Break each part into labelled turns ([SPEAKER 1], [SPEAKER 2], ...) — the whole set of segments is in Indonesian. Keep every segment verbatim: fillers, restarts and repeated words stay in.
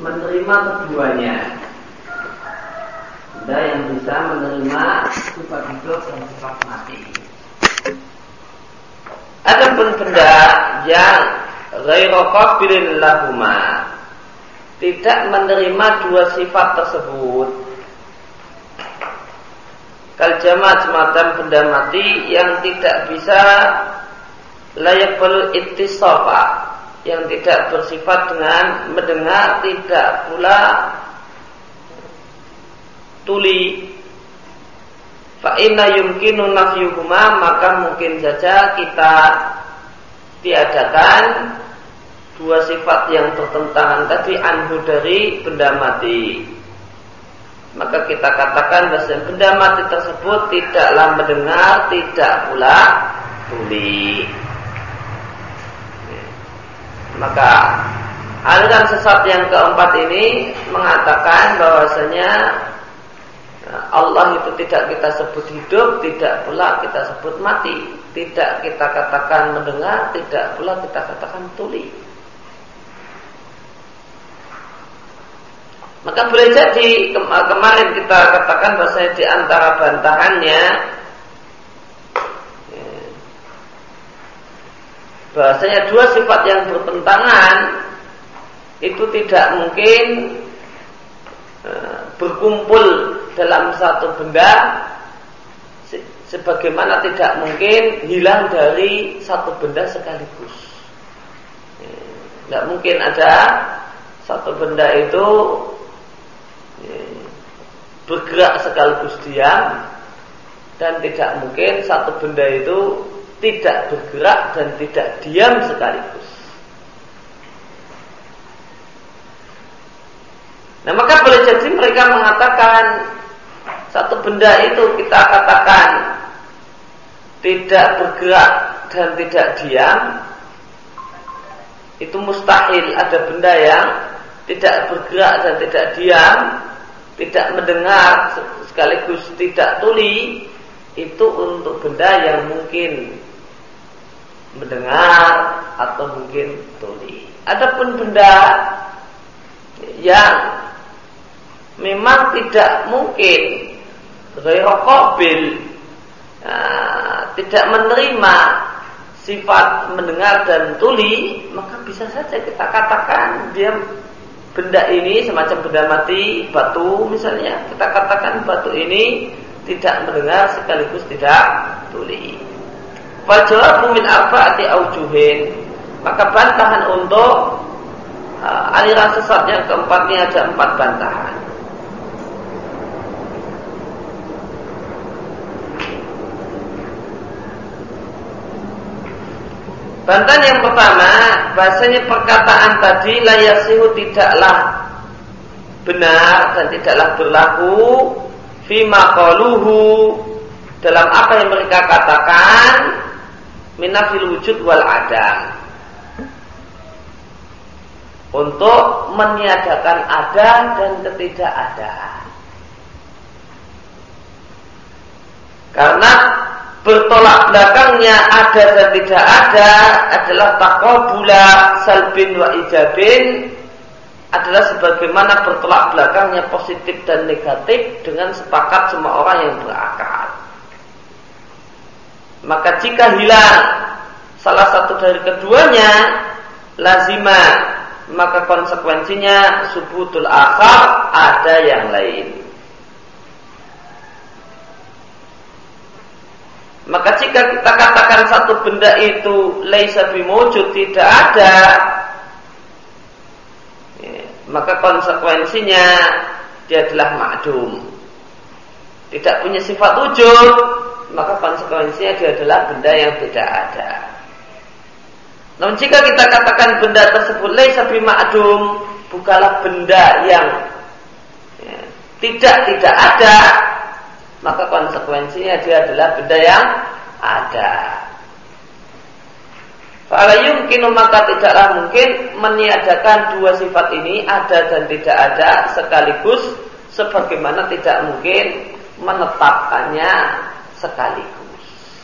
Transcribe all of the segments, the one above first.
[SPEAKER 1] menerima keduanya. Benda yang bisa menerima sifat hidup dan sifat mati. Adapun benda yang ghairu qabilin lahuma, tidak menerima dua sifat tersebut, kal jamaah semacam benda mati yang tidak bisa layakul ittisafa, yang tidak bersifat dengan mendengar, tidak pula tuli. Fa inna yumkinu nafyuhuma, maka mungkin saja kita tiadakan dua sifat yang bertentangan tadi anhu dari benda mati. Maka kita katakan bahwa benda mati tersebut tidaklah mendengar, tidak pula tuli. Maka aliran sesat yang keempat ini mengatakan bahwasanya Allah itu tidak kita sebut hidup, tidak pula kita sebut mati, tidak kita katakan mendengar, tidak pula kita katakan tuli. Maka boleh jadi kemarin kita katakan bahwasanya di antara bantahannya bahwasanya dua sifat yang bertentangan itu tidak mungkin e, berkumpul dalam satu benda, sebagaimana tidak mungkin hilang dari satu benda sekaligus. Tidak e, mungkin ada satu benda itu e, bergerak sekaligus diam, dan tidak mungkin satu benda itu tidak bergerak dan tidak diam sekaligus. Nah, maka boleh jadi mereka mengatakan satu benda itu kita katakan tidak bergerak dan tidak diam, itu mustahil ada benda yang tidak bergerak dan tidak diam, tidak mendengar sekaligus tidak tuli. Itu untuk benda yang mungkin mendengar atau mungkin tuli. Adapun benda yang memang tidak mungkin ghairu qabil, nah, tidak menerima sifat mendengar dan tuli, maka bisa saja kita katakan dia benda ini semacam benda mati, batu misalnya, kita katakan batu ini tidak mendengar sekaligus tidak tuli. Fal jawabu min arba'ati aujuhin, maka bantahan untuk uh, aliran sesat yang keempat ini ada empat bantahan. Bantahan yang pertama, bahasanya perkataan tadi la yasihu tidaklah benar dan tidaklah berlaku fima qaluhu dalam apa yang mereka katakan minafil wujud wal adam, untuk meniadakan ada dan ketidakadaan. Karena bertolak belakangnya ada dan tidak ada adalah taqabula salbin wa ijabin, adalah sebagaimana bertolak belakangnya positif dan negatif dengan sepakat semua orang yang berakal. Maka jika hilang salah satu dari keduanya, lazima, maka konsekuensinya subutul akhar, ada yang lain. Maka jika kita katakan satu benda itu laisa bimujud, tidak ada, maka konsekuensinya dia adalah ma'dum, tidak punya sifat wujud, maka konsekuensinya dia adalah benda yang tidak ada. Namun jika kita katakan benda tersebut laisa bima'dum, bukanlah benda yang ya, tidak tidak ada, maka konsekuensinya dia adalah benda yang ada. Fala yumkinu, maka tidaklah mungkin meniadakan dua sifat ini, ada dan tidak ada sekaligus, sebagaimana tidak mungkin menetapkannya sekaligus.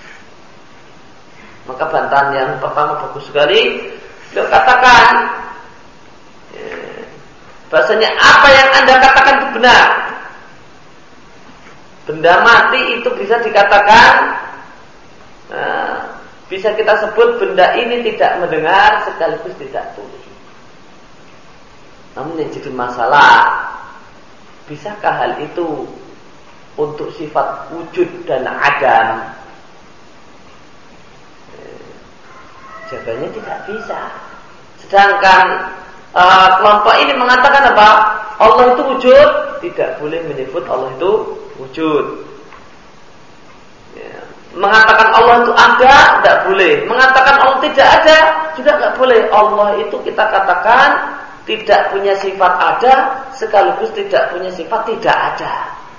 [SPEAKER 1] Maka bantahan yang pertama bagus sekali. Beliau katakan bahasanya apa yang Anda katakan itu benar. Benda mati itu bisa dikatakan, nah, bisa kita sebut benda ini tidak mendengar sekaligus tidak tuli. Namun yang jadi masalah, bisakah hal itu untuk sifat wujud dan adam? Jawabannya tidak bisa. Sedangkan uh, kelompok ini mengatakan apa? Allah itu wujud, tidak boleh menyebut Allah itu wujud. Ya. Mengatakan Allah itu ada, tidak boleh. Mengatakan Allah tidak ada, juga tidak boleh. Allah itu kita katakan tidak punya sifat ada, sekaligus tidak punya sifat tidak ada.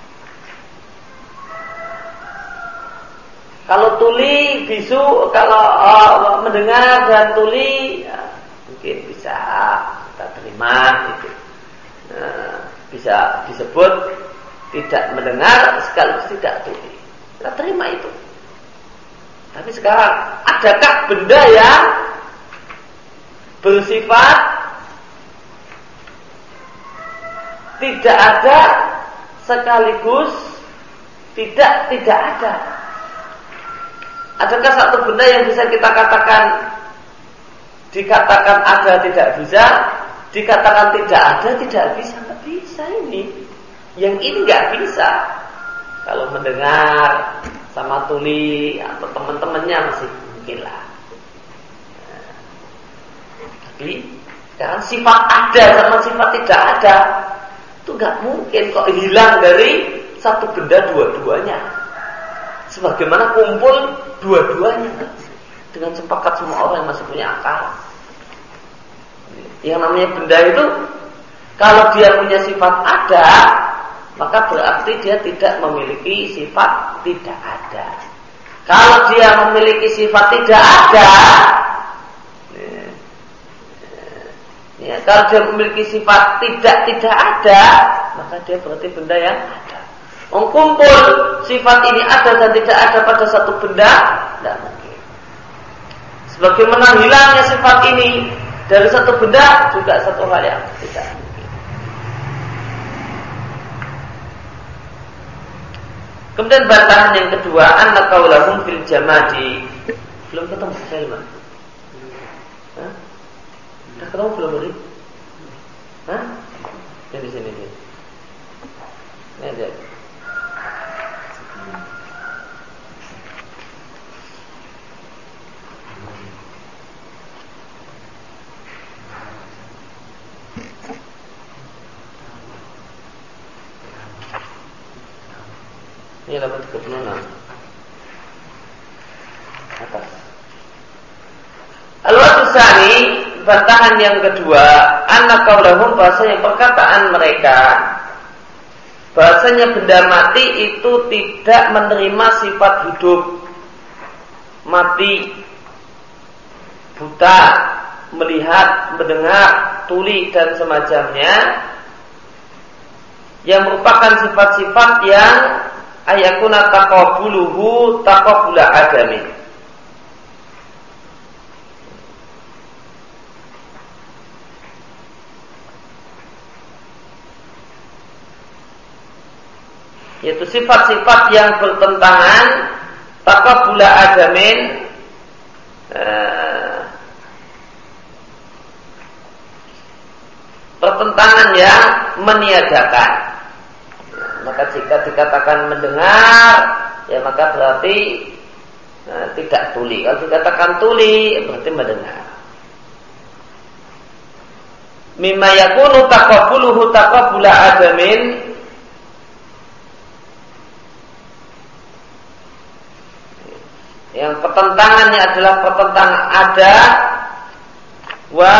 [SPEAKER 1] Kalau tuli, bisu, kalau uh, mendengar dan tuli, ya, mungkin bisa kita terima itu. Nah, bisa disebut tidak mendengar sekaligus tidak tuli. Kita terima itu. Tapi sekarang, adakah benda yang bersifat tidak ada sekaligus tidak tidak ada? Adakah satu benda yang bisa kita katakan dikatakan ada tidak bisa, dikatakan tidak ada tidak bisa? Nggak bisa ini. Yang ini nggak bisa. Kalau mendengar sama tuli atau teman-temannya masih mungkin lah. Nah, tapi sekarang sifat ada sama sifat tidak ada itu nggak mungkin kok hilang dari satu benda dua-duanya. Sebagaimana kumpul dua-duanya dengan sepakat semua orang yang masih punya akal. Yang namanya benda itu kalau dia punya sifat ada, maka berarti dia tidak memiliki sifat tidak ada. Kalau dia memiliki sifat tidak ada, ya, kalau dia memiliki sifat tidak tidak ada, maka dia berarti benda yang ada. Mengkumpul sifat ini ada dan tidak ada pada satu benda, tidak mungkin. Sebagaimana hilangnya sifat ini dari satu benda juga satu hal yang tidak mungkin. Kemudian bantahan yang kedua, anna qaulahum fil jamadi. Belum ketemu Salman? Hah? Sudah ketemu belum tadi? Hah? Yang di sini nih. Ini aja. Ini halaman tiga puluh enam atas. Al-Wasani, bantahan yang kedua, anna qaulahum, bahasanya perkataan mereka, bahasanya benda mati itu tidak menerima sifat hidup, mati, buta, melihat, mendengar, tuli dan semacamnya, yang merupakan sifat-sifat yang ayakuna taqabuluhu taqabula adami. Yaitu sifat-sifat yang bertentangan taqabula adamin, eh, pertentangan yang meniadakan. Maka jika dikatakan mendengar, ya maka berarti nah, tidak tuli. Kalau dikatakan tuli, berarti mendengar. Mimma yakunu taqabuluhu taqabula adamin, yang pertentangannya adalah pertentangan ada, wa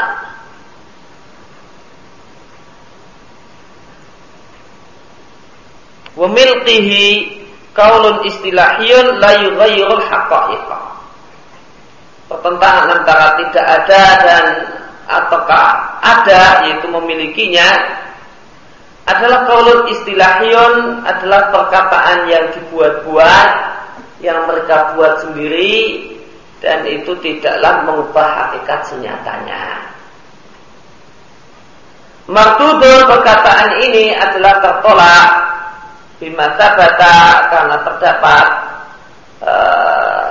[SPEAKER 1] wa milqihi qaulun istilahiyun la yughayyirul haqa'iqa. Pertentangan antara tidak ada dan ataukah ada, yaitu memilikinya, adalah qaulun istilahiyun, adalah perkataan yang dibuat-buat, yang mereka buat sendiri, dan itu tidaklah mengubah hakikat senyatanya. Mardudun, perkataan ini adalah tertolak bima sabata, karena terdapat uh,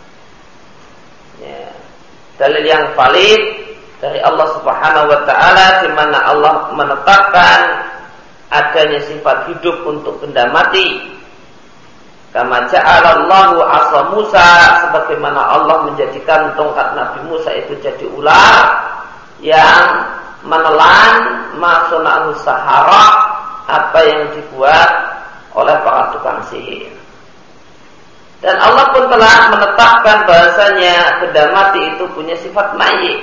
[SPEAKER 1] ya, dalil yang valid dari Allah Subhanahu wa taala, di mana Allah menetapkan adanya sifat hidup untuk benda mati. Kama ja'alallahu 'asa Musa, sebagaimana Allah menjadikan tongkat Nabi Musa itu jadi ular yang menelan masuna'u sahara, apa yang dibuat oleh para tukang sihir. Dan Allah pun telah menetapkan bahasanya benda mati itu punya sifat mayit,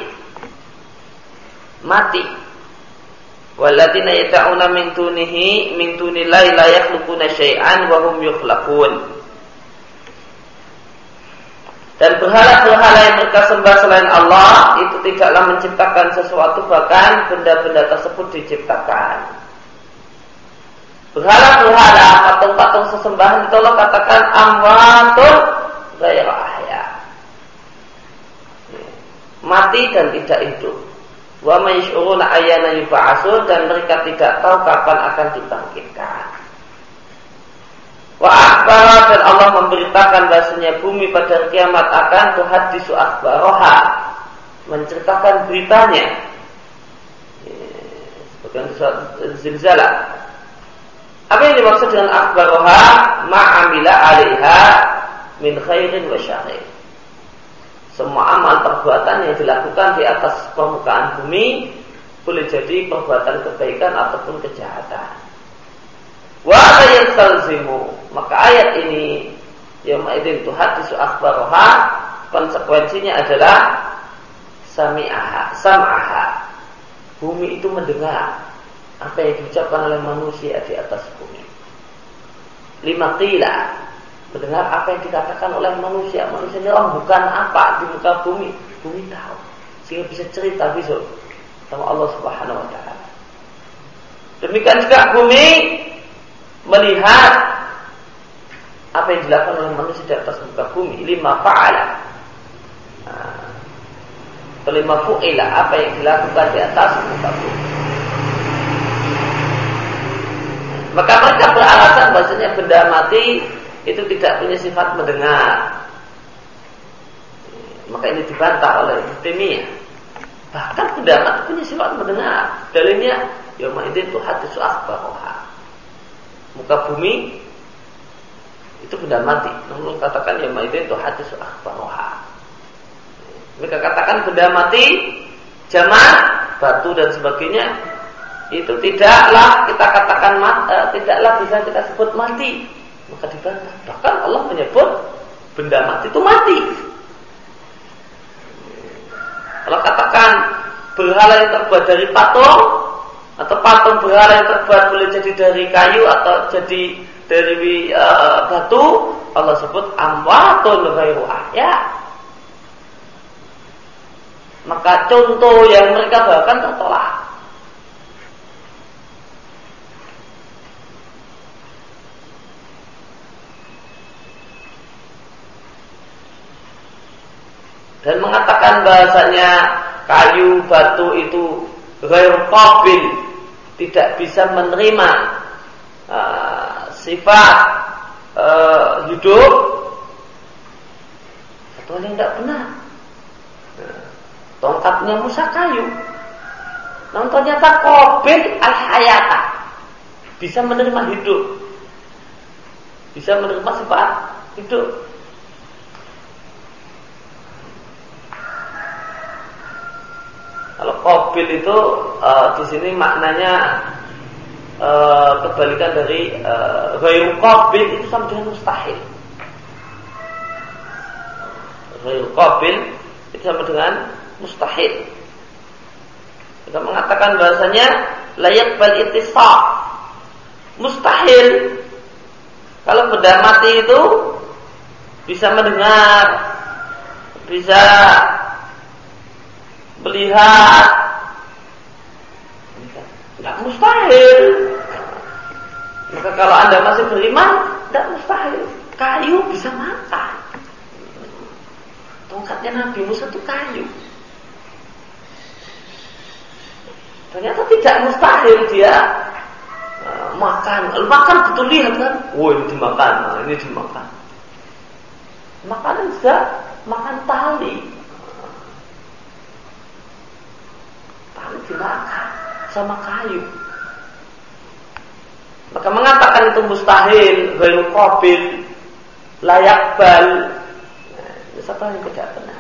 [SPEAKER 1] mati. Walladzina yad'una min dunihi min dunillahi la yakhluquna syai'an wa hum yukhlaqun. Dan berhala-berhala yang mereka sembah selain Allah itu tidaklah menciptakan sesuatu, bahkan benda-benda tersebut diciptakan. Berhala-berhala, patung-patung sesembahan itu Allah katakan amwatun ghairu ahya, mati dan tidak hidup. Wa may yash'uruna ayyana yub'atsun, dan mereka tidak tahu kapan akan dibangkitkan. Wa akhbara, dan Allah memberitakan bahasanya bumi pada kiamat akan tuhaddisu akhbaraha, menceritakan beritanya. Sebagian surat Zilzalah. Apa yang dimaksud dengan akhbaraha? Ma'amila 'alaiha min khairin wa syarrin. Semua amal perbuatan yang dilakukan di atas permukaan bumi boleh jadi perbuatan kebaikan ataupun kejahatan. Wa ayat salzimu, maka ayat ini yauma idzin tuhaddisu akhbaraha, konsekuensinya adalah sami'aha, sam'aha. Bumi itu mendengar apa yang diucapkan oleh manusia di atas bumi. Lima qila, mendengar apa yang dikatakan oleh manusia. Manusia ini orang bukan apa di muka bumi, bumi tahu, sehingga bisa cerita besok sama Allah Subhanahu wa taala. Demikian juga bumi melihat apa yang dilakukan oleh manusia di atas muka bumi. Lima fa'ala, nah, lima fu'ila, apa yang dilakukan di atas muka bumi. Maka mereka beralasan bahasanya benda mati itu tidak punya sifat mendengar. Maka ini dibantah oleh Taimiyah. Bahkan benda mati punya sifat mendengar. Dalilnya yauma idzin tuhaddisu akhbaraha. Muka bumi itu benda mati. Namun katakan yauma idzin tuhaddisu akhbaraha. Mereka katakan benda mati jamak batu dan sebagainya itu tidaklah kita katakan mat, eh, tidaklah bisa kita sebut mati. Maka dibantah. Bahkan Allah menyebut benda mati itu mati. Kalau katakan berhala yang terbuat dari patung, atau patung berhala yang terbuat boleh jadi dari kayu atau jadi dari uh, batu, Allah sebut amwatun ghairu ahya. Maka contoh yang mereka bawakan tertolak. Dan mengatakan bahasanya kayu batu itu ghairu qabil, tidak bisa menerima uh, sifat uh, hidup, satu hal yang tidak benar. Tongkatnya Musa kayu, namun ternyata qabil al-hayata, bisa menerima hidup, bisa menerima sifat hidup. Kalau qabil itu uh, di sini maknanya uh, kebalikan dari ghairu uh, qabil, itu sama dengan mustahil. Ghairu qabil itu sama dengan mustahil. Kita mengatakan bahasanya layak bal ittisaq, mustahil. Kalau benda mati itu bisa mendengar, bisa melihat, tidak mustahil. Maka kalau Anda masih beriman, tidak mustahil. Kayu bisa makan. Tongkatnya Nabi Musa itu kayu. Ternyata tidak mustahil dia uh, makan. Makan betul lihat kan? Oh ini dimakan, nah, ini dimakan. Makanan juga makan tali. Tali dimakan sama kayu. Maka mengatakan itu mustahil, ghairu qabil, layak bal. Nah, itu satu yang tidak benar.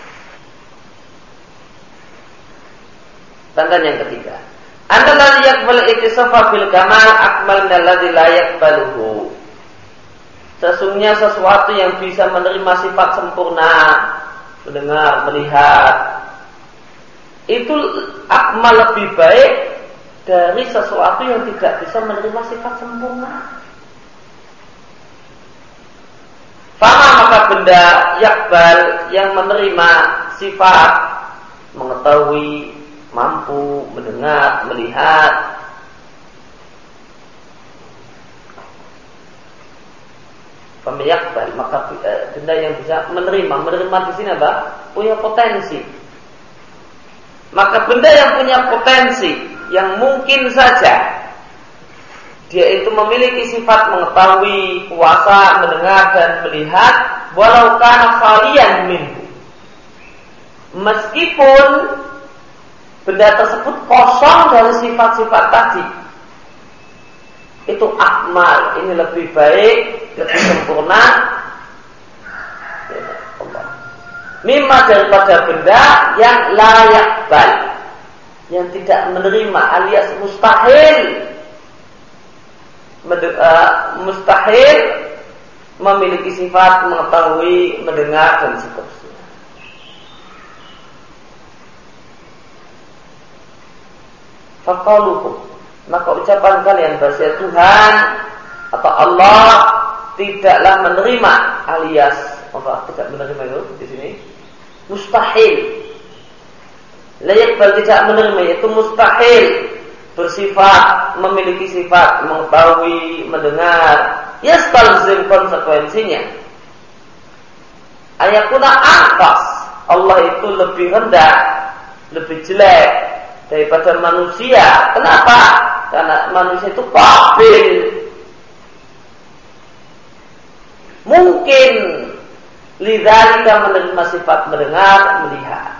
[SPEAKER 1] Tanda yang ketiga, anda la yaqbal ittisafa bil kamal akmal min alladhi la yaqbaluhu. Sesungguhnya sesuatu yang bisa menerima sifat sempurna, mendengar, melihat, itu akmal lebih baik dari sesuatu yang tidak bisa menerima sifat sempurna. Fama maka benda yakbal yang menerima sifat mengetahui, mampu, mendengar, melihat, fama yakbal maka benda yang bisa menerima, menerima di sini apa? Punya potensi. Maka benda yang punya potensi, yang mungkin saja dia itu memiliki sifat mengetahui, kuasa, mendengar dan melihat, walau kana khaliyan minhu, meskipun benda tersebut kosong dari sifat-sifat tadi, itu akmal, ini lebih baik, lebih sempurna, mimma daripada benda yang layak bal, yang tidak menerima, alias mustahil, Mende- uh, mustahil memiliki sifat mengetahui, mendengar dan seterusnya. Faqalukum, maka ucapan kalian bahasa Tuhan atau Allah tidaklah menerima, alias apa? Tidak menerima itu di sini mustahil. Layak bal tidak menerima itu mustahil, bersifat memiliki sifat mengetahui, mendengar, yastalzim konsekuensinya ayakuna anqas, Allah itu lebih rendah, lebih jelek daripada manusia. Kenapa? Karena manusia itu qabil, mungkin lidzalika menerima sifat mendengar, melihat.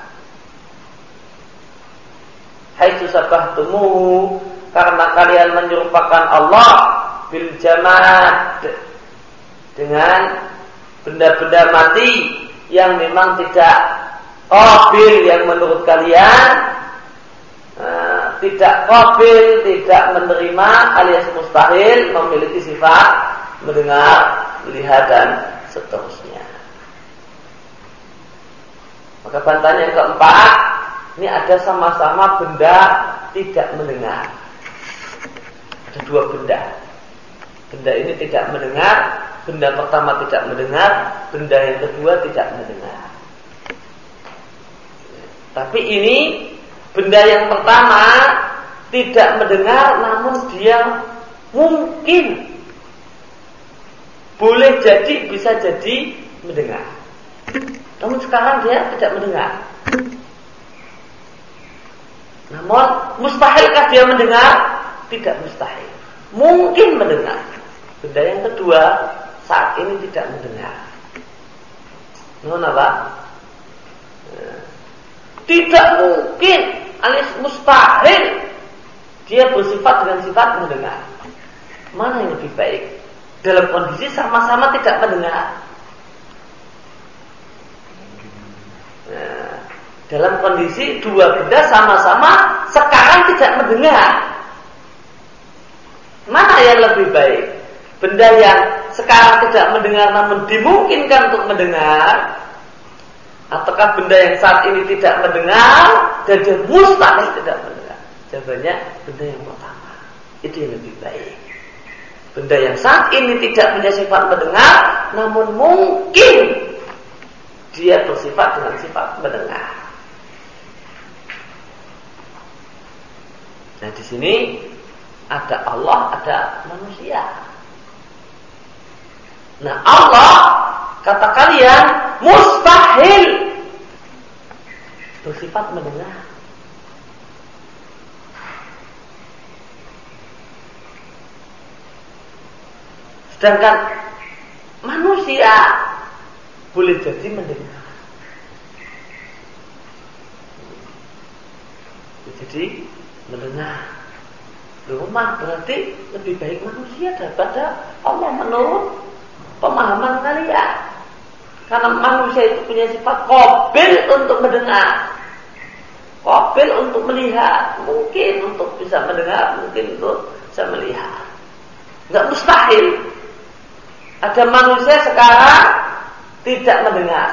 [SPEAKER 1] Haitsu sabahtumuhu, karena kalian menyerupakan Allah bil jamad, dengan benda-benda mati yang memang tidak qabil, yang menurut kalian uh, tidak qabil, tidak menerima, alias mustahil memiliki sifat mendengar, melihat dan seterusnya. Maka bantahan yang keempat, ini ada sama-sama benda tidak mendengar. Ada dua benda. Benda ini tidak mendengar. Benda pertama tidak mendengar. Benda yang kedua tidak mendengar. Tapi ini benda yang pertama tidak mendengar, namun dia mungkin boleh jadi, bisa jadi mendengar. Namun sekarang dia tidak mendengar. Namun mustahilkah dia mendengar? Tidak mustahil. Mungkin mendengar. Benda yang kedua saat ini tidak mendengar. Namun apa? Tidak mungkin, alias mustahil dia bersifat dengan sifat mendengar. Mana yang lebih baik? Dalam kondisi sama-sama tidak mendengar. Nah, dalam kondisi dua benda sama-sama sekarang tidak mendengar, mana yang lebih baik? Benda yang sekarang tidak mendengar namun dimungkinkan untuk mendengar, ataukah benda yang saat ini tidak mendengar dan dia mustahil tidak mendengar? Jawabannya benda yang pertama, itu yang lebih baik. Benda yang saat ini tidak punya sifat mendengar, namun mungkin dia bersifat dengan sifat mendengar. Nah, di sini ada Allah, ada manusia. Nah, Allah kata kalian mustahil bersifat mendengar. Sedangkan manusia boleh jadi mendengar. Jadi mendengar. Rumah berarti lebih baik manusia daripada Allah menurut pemahaman kalian. Karena manusia itu punya sifat qabil untuk mendengar, qabil untuk melihat, mungkin untuk bisa mendengar, mungkin untuk bisa melihat. Enggak mustahil ada manusia sekarang tidak mendengar,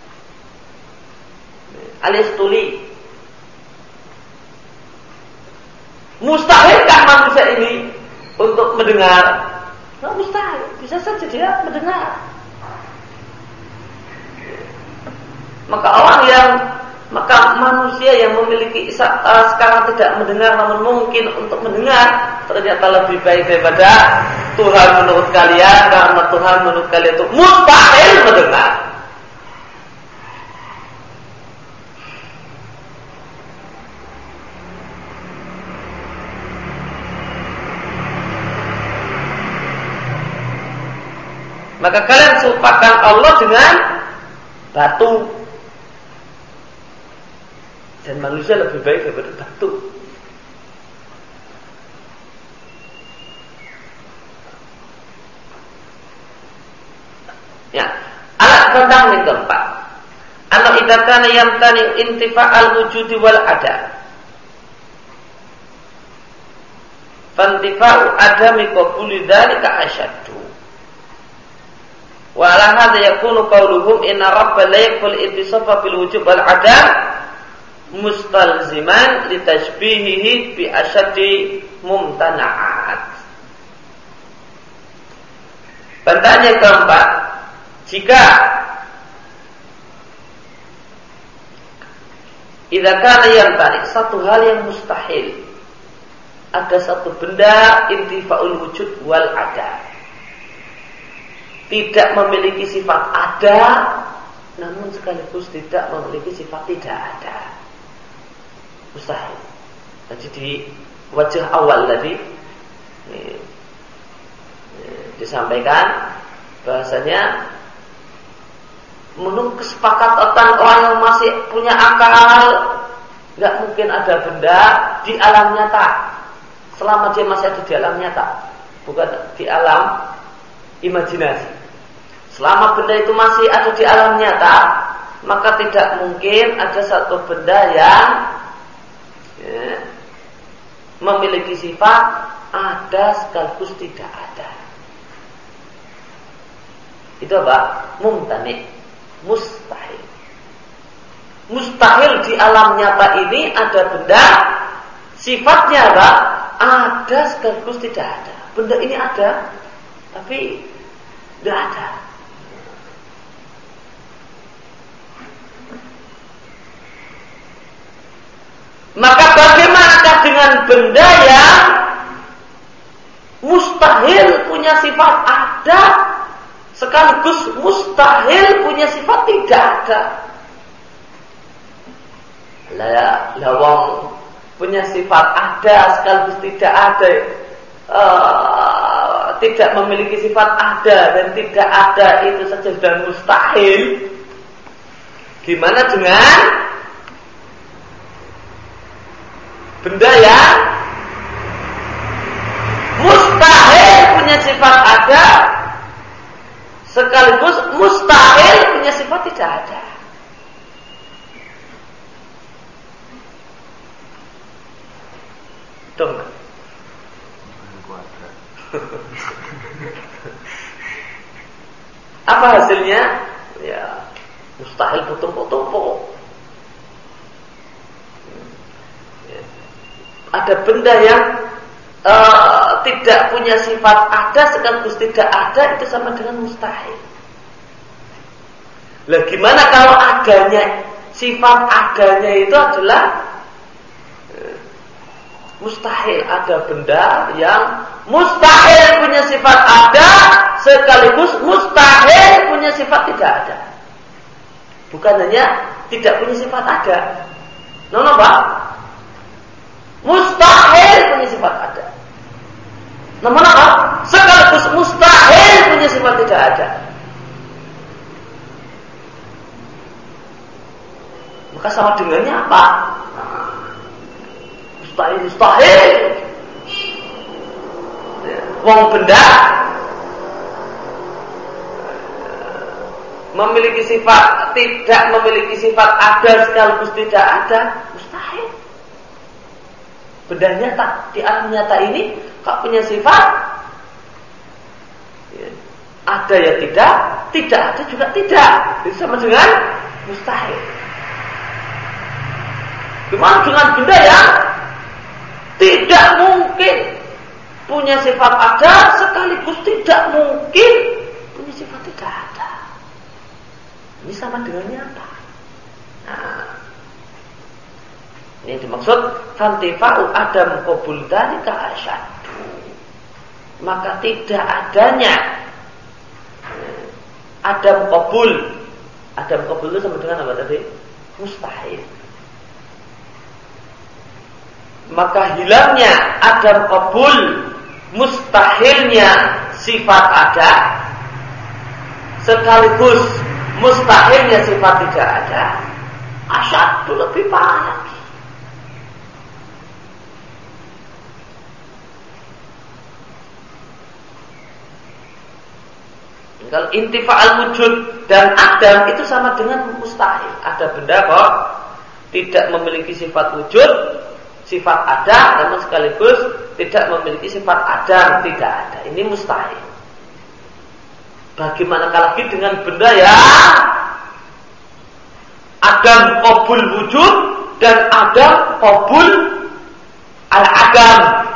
[SPEAKER 1] alias tuli. Mustahilkah manusia ini untuk mendengar? Enggak mustahil, bisa saja dia mendengar. Maka orang yang maka manusia yang memiliki uh, sekarang tidak mendengar namun mungkin untuk mendengar ternyata lebih baik daripada Tuhan menurut kalian, karena Tuhan menurut kalian itu mustahil mendengar. Maka kalian serupakan Allah dengan batu. Dan manusia lebih baik daripada batu. Ya, alat tentang yang keempat. Anak idakana yamtani intifa'al wujudi wal ada. Fantifa'u adami qabuli dzalika asyaddu. Wa ala hadza yakunu qawluhum inna rabba la yaqbal ittisafa bil wujub wal adam mustalziman li tashbihihi bi asyaddi mumtana'at. Bantahan yang keempat, jika idza kana yamtani satu hal yang mustahil, ada satu benda intifa'ul wujud wal ada, tidak memiliki sifat ada namun sekaligus tidak memiliki sifat tidak ada, mustahil. Jadi di wajah awal tadi ini, ini, disampaikan bahasanya menurut kesepakatan orang yang masih punya akal, nggak mungkin ada benda di alam nyata selama dia masih ada di alam nyata, bukan di alam imajinasi. Selama benda itu masih ada di alam nyata, maka tidak mungkin ada satu benda yang ya, memiliki sifat ada sekaligus tidak ada. Itu apa? Mumtani, mustahil. Mustahil di alam nyata ini ada benda sifatnya apa? Ada sekaligus tidak ada. Benda ini ada tapi tidak ada. Maka bagaimanakah dengan benda yang mustahil punya sifat ada sekaligus mustahil punya sifat tidak ada? Lah, lawang punya sifat ada sekaligus tidak ada, uh, tidak memiliki sifat ada dan tidak ada itu saja sudah mustahil. Gimana dengan benda yang mustahil punya sifat ada sekaligus mustahil punya sifat tidak ada? Dong. Apa hasilnya? Ya, mustahil bertumpuk-tumpuk. Ada benda yang uh, tidak punya sifat ada sekaligus tidak ada, itu sama dengan mustahil. Lah gimana kalau adanya, sifat adanya itu adalah uh, mustahil? Ada benda yang mustahil punya sifat ada sekaligus mustahil punya sifat tidak ada. Bukan hanya tidak punya sifat ada, nono Pak, mustahil punya sifat ada. Namun apa? Sekaligus mustahil Maka sama dengannya apa? Nah, mustahil, mustahil. Ya, wong benda memiliki sifat, tidak memiliki sifat ada sekaligus tidak ada, mustahil. Benda nyata di alam nyata ini kok punya sifat ya, ada ya tidak, tidak ada juga tidak. Itu sama dengan mustahil. Gimana dengan benda yang tidak mungkin punya sifat ada sekaligus tidak mungkin punya sifat tidak ada? Ini sama dengannya apa? Nah, ini dimaksud fantifa'u adam qabul dzalika asyaddu. Maka tidak adanya adam qabul. Adam qabul itu sama dengan apa tadi? Mustahil. Maka hilangnya adam qabul, mustahilnya sifat ada sekaligus mustahilnya sifat tidak ada, asyaddu lebih parah lagi. Kalau intifa'al wujud dan adam itu sama dengan mustahil. Ada benda kok tidak memiliki sifat wujud, sifat ada, namun sekaligus tidak memiliki sifat ada, tidak ada. Ini mustahil. Bagaimana lagi dengan benda yang adam qabul wujud dan adam qabul al-adam.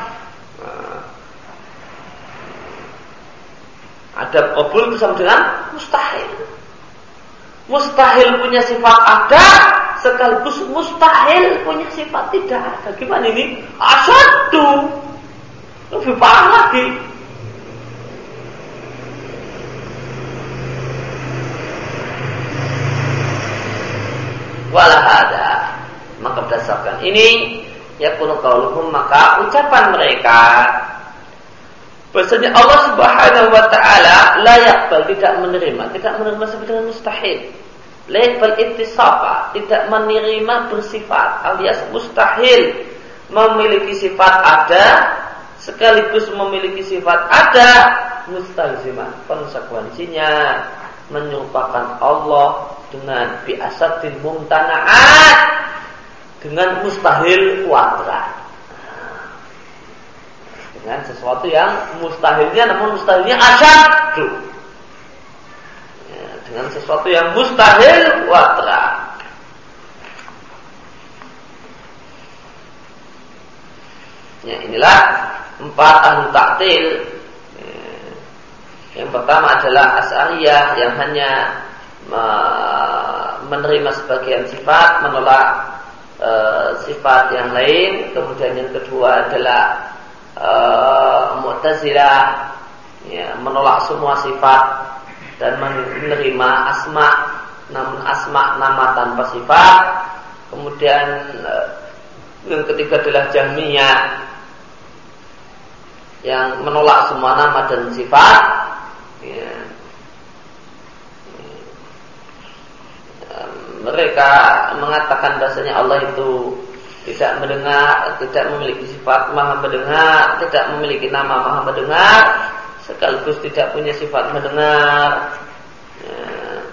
[SPEAKER 1] Adam qabul itu sama dengan mustahil. Mustahil punya sifat ada sekaligus mustahil punya sifat tidak ada. Gimana ini? Asyaddu. Lebih parah lagi. Walahada. Maka berdasarkan ini yakunu qauluhum, maka ucapan mereka bahasanya Allah Subhanahu wa ta'ala la yaqbal, tidak menerima, tidak menerima seperti dengan mustahil. La yaqbal ittisafa, tidak menerima bersifat, alias mustahil memiliki sifat ada sekaligus memiliki sifat ada, mustalzimah, konsekuensinya menyerupakan Allah dengan biasatil mumtana'at, dengan mustahil kuadrat, dengan sesuatu yang mustahilnya namun mustahilnya asyaddu, ya, dengan sesuatu yang mustahil kuadrat. Ya, inilah empat ahli ta'til. Yang pertama adalah Asy'ariyah yang hanya menerima sebagian sifat, menolak e, sifat yang lain. Kemudian yang kedua adalah e, Mu'tazilah, ya, menolak semua sifat dan menerima asma, namun asma nama tanpa sifat. Kemudian e, yang ketiga adalah Jahmiyah yang menolak semua nama dan sifat, ya. Mereka mengatakan bahasanya Allah itu tidak mendengar, tidak memiliki sifat maha mendengar, tidak memiliki nama maha mendengar, sekaligus tidak punya sifat mendengar, ya.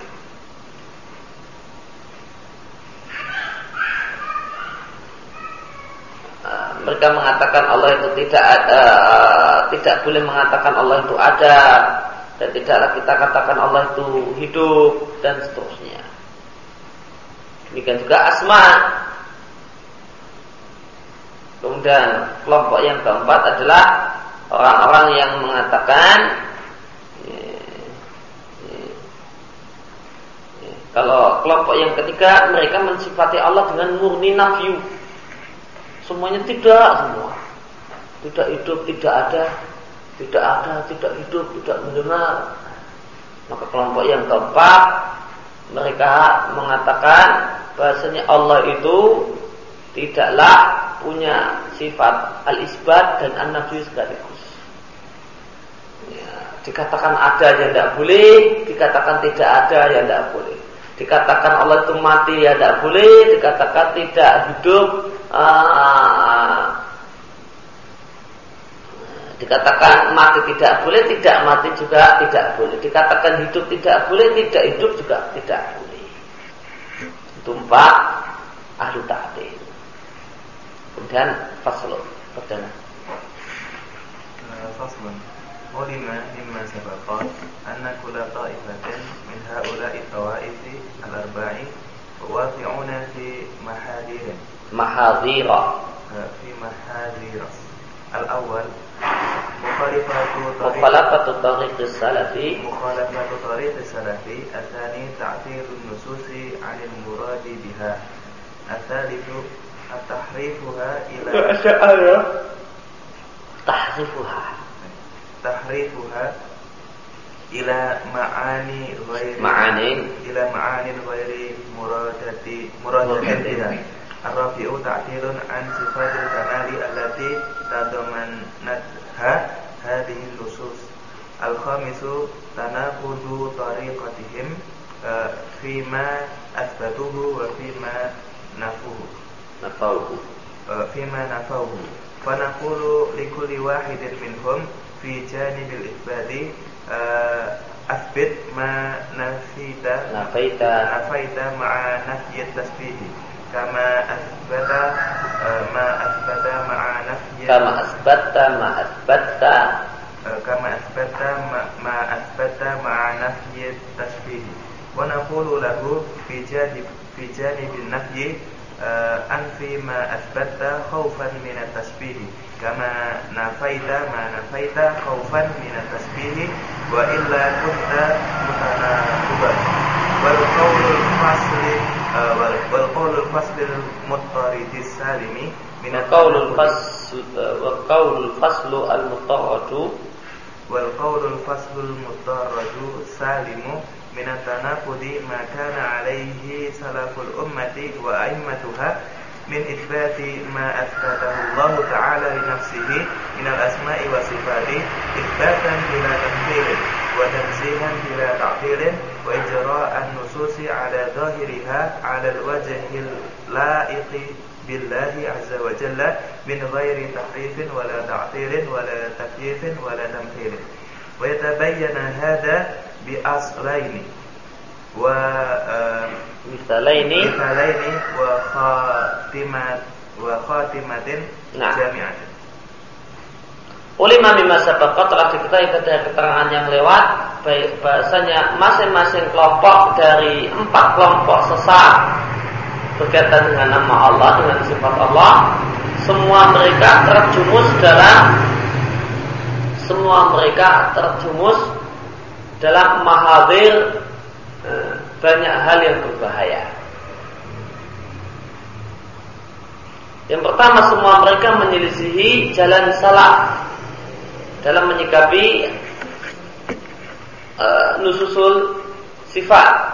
[SPEAKER 1] Mereka mengatakan Allah itu tidak ada, tidak boleh mengatakan Allah itu ada, dan tidaklah kita katakan Allah itu hidup, dan seterusnya. Demikian juga asma. Kemudian kelompok yang keempat adalah orang-orang yang mengatakan ya, ya, ya. Kalau kelompok yang ketiga, mereka mensifati Allah dengan murni nafyu, semuanya tidak, semua tidak hidup, tidak ada, tidak ada, tidak hidup, tidak mendengar. Maka kelompok yang keempat, mereka mengatakan bahasanya Allah itu tidaklah punya sifat al-isbat dan an-nafyu sekaligus. Ya, dikatakan ada yang tidak boleh, dikatakan tidak ada yang tidak boleh. dikatakan Allah itu mati ya tidak boleh, dikatakan tidak hidup uh, dikatakan mati tidak boleh, tidak mati juga tidak boleh, dikatakan hidup tidak boleh, tidak hidup juga tidak boleh. Itu empat ahlu ta'til. Kemudian faslun perdana.
[SPEAKER 2] Faslun ulima mimma sabaqa anna kulla ta'ifatin min ha'ula'i tawaifi al-arba'i waqi'una fi mahadhirin
[SPEAKER 1] mahadhira
[SPEAKER 2] fi mahadhira. Al-awwal mukhalafatu
[SPEAKER 1] mukhalafatu tariqis salafi
[SPEAKER 2] mukhalafatu tariqis salafi. Al-thani ta'tilun nususi 'anil muradi biha. Al-thalithu at-tahrifuha ila
[SPEAKER 1] asy'ara tahrifuha
[SPEAKER 2] tahrifuha ila ma'ani ghairi
[SPEAKER 1] ma'ani
[SPEAKER 2] ila ma'ani ghairi muradati muradatiha. Ar-rabi'u ta'tilun an sifatil kamali allati tadammanatha hadhihi nusus. Al-khamisu tanaqudu tariqatihim fima athbatuhu wa fima nafuhu
[SPEAKER 1] nafahu
[SPEAKER 2] fima nafahu. Fa naqulu likulli wahidin minhum fi janibil itsbati athbit ma nafita
[SPEAKER 1] nafaita
[SPEAKER 2] nafaita ma'a nafyi tasbih kama athbata ma athbata ma'a nafyi
[SPEAKER 1] kama asbatta ma asbatta
[SPEAKER 2] kama athbata ma athbata ma'a nafyi tasbih. Wa naqulu lahu fi janib fi janibin nafyi anfi ma athbata khawfan min at-tasbih kama nafaita ma nafaita khawfan min at-tasbih wa illa kunta mutanaqiban. Wal qawlul fasli wal qawlul fasli muttaridis salimi min
[SPEAKER 1] qawlul fasl wa qawlul faslu al-mutarradu
[SPEAKER 2] wal qawlul faslul mutarradu salimu min at-tanaqudi ma kana alaihi salaful ummati wa a'immatuha min itsbati ma athbatahu Allah ta'ala li nafsihi min al-asma'i wa sifati itsbatan bila tamthil wa tanzihan bila ta'til wa ijra'an nususi ala zahiriha ala al-wajhil la'iqi billahi azza wa jalla min ghairi tahrifin wala ta'tilin wala takyifin wala tamthil. Wa yatabayyana hadha bi aslaini wa
[SPEAKER 1] misalaini
[SPEAKER 2] misalaini wa khatimat wa khatimatin
[SPEAKER 1] nah.
[SPEAKER 2] jami'atin.
[SPEAKER 1] Ulama mimma sabaqa telah diketahui pada keterangan yang lewat baik bahasanya masing-masing kelompok dari empat kelompok sesat berkaitan dengan nama Allah, dengan sifat Allah, semua mereka terjumus dalam semua mereka terjumus dalam mahadhir eh, banyak hal yang berbahaya. Yang pertama, semua mereka menyelisihi jalan salaf dalam menyikapi eh, nususul sifat.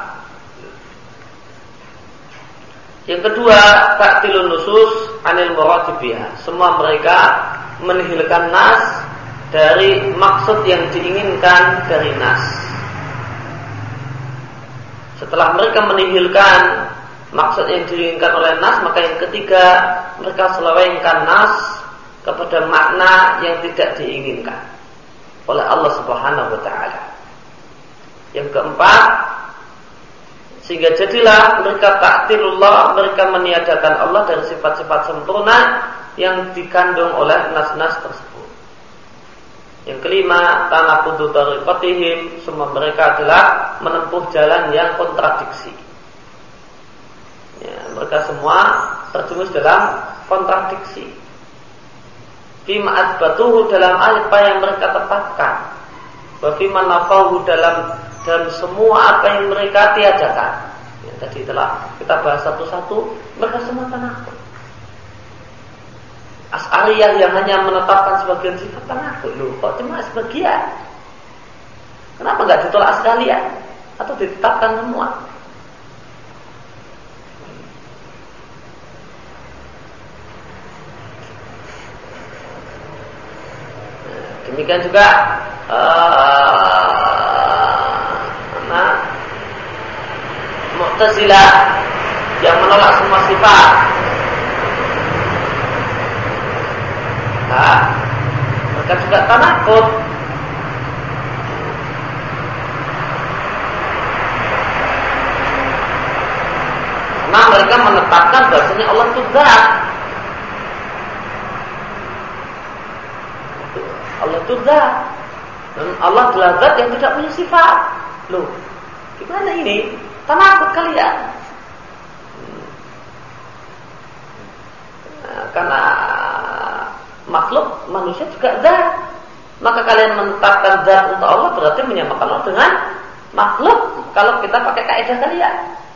[SPEAKER 1] Yang kedua, ta'tilun nusus anil murad biha. Semua mereka menihilkan nas dari maksud yang diinginkan dari nas. Setelah mereka menihilkan maksud yang diinginkan oleh nas, maka yang ketiga, mereka selewengkan nas kepada makna yang tidak diinginkan oleh Allah Subhanahu wa taala. Yang keempat, sehingga jadilah mereka ta'tilullah, mereka meniadakan Allah dari sifat-sifat sempurna yang dikandung oleh nas-nas tersebut. Yang kelima, tanaqudu tariqatihim, semua mereka adalah menempuh jalan yang kontradiksi. Ya, mereka semua terjumus dalam kontradiksi. Fima atsbatuhu, dalam apa yang mereka tetapkan, wa fima nafahu, dalam dalam semua apa yang mereka tiadakan. Ya, tadi telah kita bahas satu-satu, mereka semua tanaqud. As'ariyah yang hanya menetapkan sebagian sifat tanaqud, loh, kok cuma sebagian? Kenapa enggak ditolak sekalian atau ditetapkan semua? Demikian juga uh, nah, Mu'tazilah yang menolak semua sifat. Nah, mereka juga tanakut. Karena mereka menetapkan bahasanya Allah itu zat. Allah itu zat. Dan Allah adalah zat yang tidak punya sifat. Loh, gimana ini? Tanakut kalian. Nah, karena makhluk manusia juga zat. Maka kalian menetapkan zat untuk Allah berarti menyamakan Allah dengan makhluk. Kalau kita pakai kaidah kalian,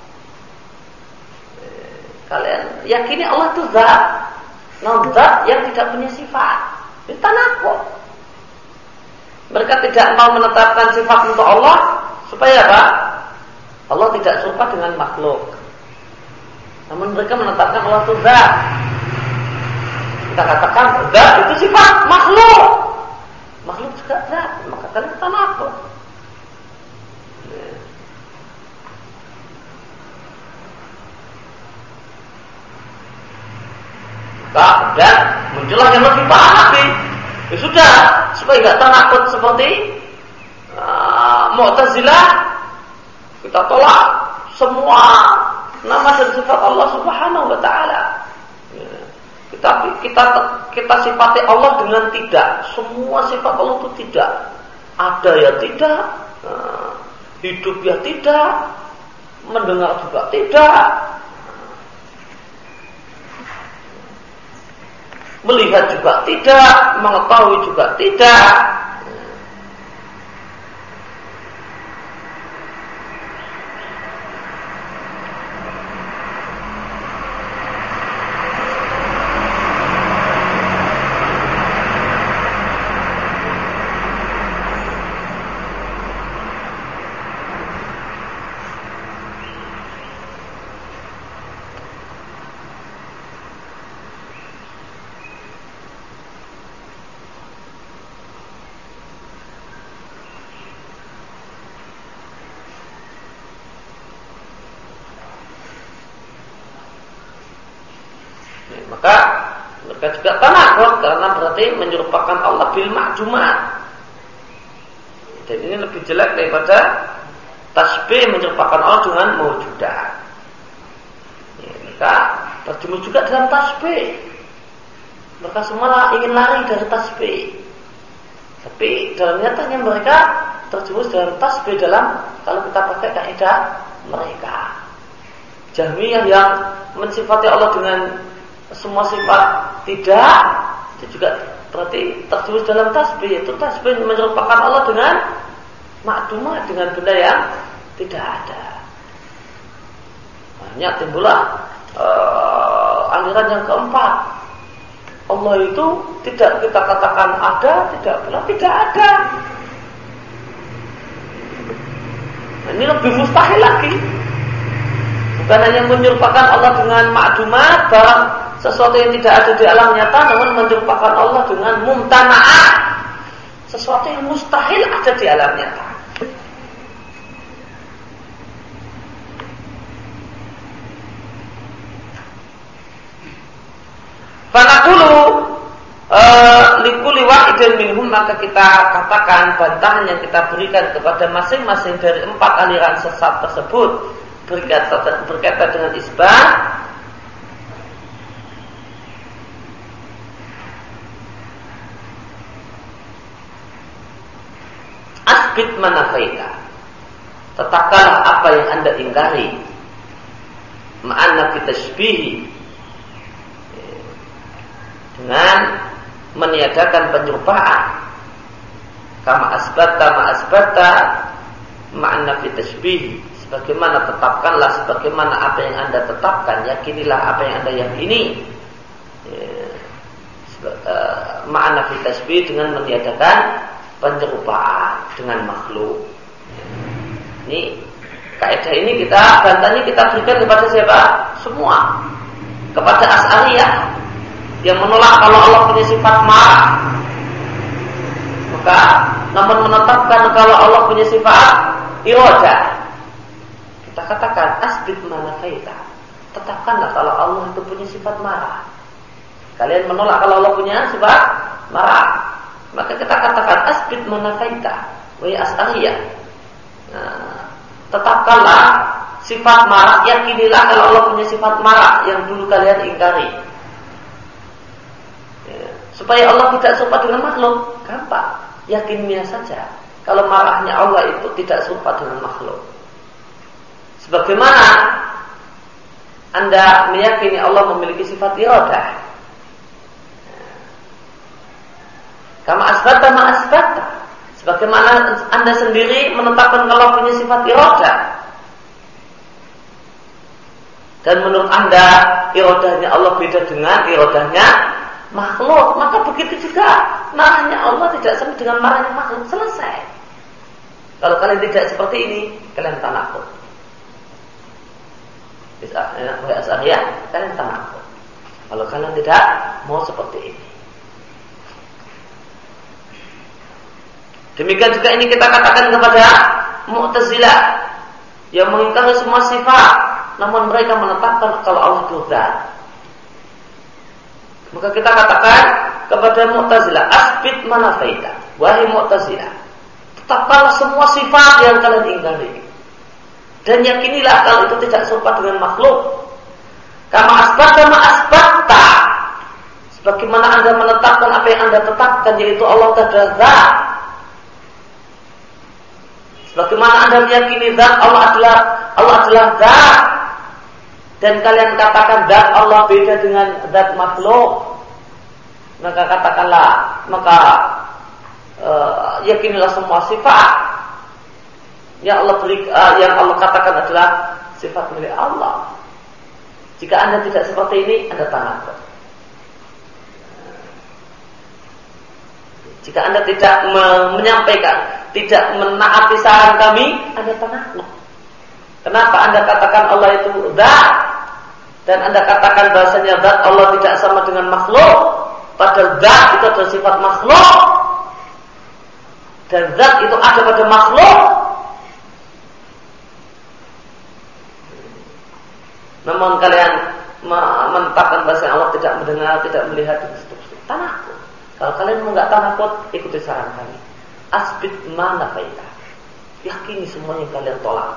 [SPEAKER 1] kalian yakini Allah itu zat, non zat yang tidak punya sifat. Ini tanakut. Mereka tidak mau menetapkan sifat untuk Allah supaya apa? Allah tidak serupa dengan makhluk. Namun mereka menetapkan Allah itu zat. Kita katakan zat itu sifat makhluk. Makhluk juga zat. Maka kalian tanakut. Dan muncullah yang lebih parah lagi. Ya sudah, supaya tidak tanakut seperti uh, Mu'tazilah, kita tolak semua nama dan sifat Allah Subhanahu wa taala. Ya. Kita kita kita sifati Allah dengan tidak. Semua sifat Allah itu tidak. Ada ya tidak, uh, hidup ya tidak, mendengar juga tidak, melihat juga tidak, mengetahui juga tidak. Maka mereka juga tanakut karena berarti menyerupakan Allah bil ma'dumat. Dan ini lebih jelek daripada tasbih menyerupakan Allah dengan mawjudat. Ya, mereka terjerumus juga dalam tasbih. Mereka semua ingin lari dari tasbih. Tapi dalam nyatanya mereka terjerumus dalam tasbih dalam kalau kita pakai kaidah mereka. Jahmiyah yang mensifati Allah dengan semua sifat tidak, itu juga berarti terjerumus dalam tasbih. Itu tasbih menyerupakan Allah dengan ma'dumah, dengan benda yang tidak ada. Banyak timbullah uh, aliran yang keempat. Allah itu tidak kita katakan ada, tidak pula tidak ada. Nah, ini lebih mustahil lagi. Bukan hanya menyerupakan Allah dengan ma'dumat, barang sesuatu yang tidak ada di alam nyata, namun menyerupakan Allah dengan mumtana'ah, sesuatu yang mustahil ada di alam nyata. Fanaqulu likulli wahidin minhum, maka kita katakan bantahan yang kita berikan kepada masing-masing dari empat aliran sesat tersebut berkaitan, berkaitan dengan isbat. Asbit manafaita, tetapkanlah apa yang anda ingkari. Ma'anna fitasbihi, dengan meniadakan penyerupaan. Kama asbata ma asbata ma'anna fitasbihi, sebagaimana tetapkanlah sebagaimana apa yang anda tetapkan, yakinilah apa yang anda yakini. Ma'anna fitasbihi, dengan meniadakan penyerupaan dengan makhluk. Ini kaidah ini kita bantahnya kita berikan kepada siapa? Semua. Kepada Asy'ariyah yang menolak kalau Allah punya sifat marah. Maka namun menetapkan kalau Allah punya sifat iradah. Kita katakan asbit manafaita. Tetapkanlah kalau Allah itu punya sifat marah. Kalian menolak kalau Allah punya sifat marah, maka kita katakan asbit manafaita wa as'ariyah. Nah, tetapkanlah sifat marah, yakinilah kalau Allah punya sifat marah yang dulu kalian ingkari. Ya, supaya Allah tidak serupa dengan makhluk, gampang, yakinnya saja. Kalau marahnya Allah itu tidak serupa dengan makhluk. Sebagaimana Anda meyakini Allah memiliki sifat iradah. Kama asbata ma asbata. Sebagaimana Anda sendiri menetapkan kalau punya sifat iradah. Dan menurut Anda iradahnya Allah beda dengan iradahnya makhluk, maka begitu juga marahnya Allah tidak sama dengan marahnya makhluk. Selesai. Kalau kalian tidak seperti ini, kalian tanakut. Ya, kalian tanakut. Kalau kalian tidak mau seperti ini. Demikian juga ini kita katakan kepada Mu'tazilah yang mengingkari semua sifat, namun mereka menetapkan kalau Allah itu zat. Maka kita katakan kepada Mu'tazilah, asbit manafaita. Wahai Mu'tazilah, tetapkanlah semua sifat yang kalian ingkari. Dan yakinilah kalau itu tidak serupa dengan makhluk. Kama asbata ma asbata. Sebagaimana Anda menetapkan apa yang Anda tetapkan, yaitu Allah adalah zat. Sebagaimana Anda meyakini zat Allah adalah Allah adalah zat, dan kalian katakan zat Allah beda dengan zat makhluk, maka katakanlah, maka uh, yakinilah semua sifat yang Allah beri, uh, yang Allah katakan adalah sifat milik Allah. Jika Anda tidak seperti ini, Anda tanakut. Jika Anda tidak me- menyampaikan, tidak menaati saran kami, Anda tanakut. Kenapa Anda katakan Allah itu zat, dan Anda katakan bahasanya zat Allah tidak sama dengan makhluk, padahal zat itu adalah sifat makhluk, dan zat itu ada pada makhluk. Namun kalian menetapkan bahasa Allah tidak mendengar, tidak melihat, dan seterusnya. Tanakut. Kalau kalian enggak tanakut, ikuti saran kami. Asbit manafaita. Yakini semua yang kalian tolak.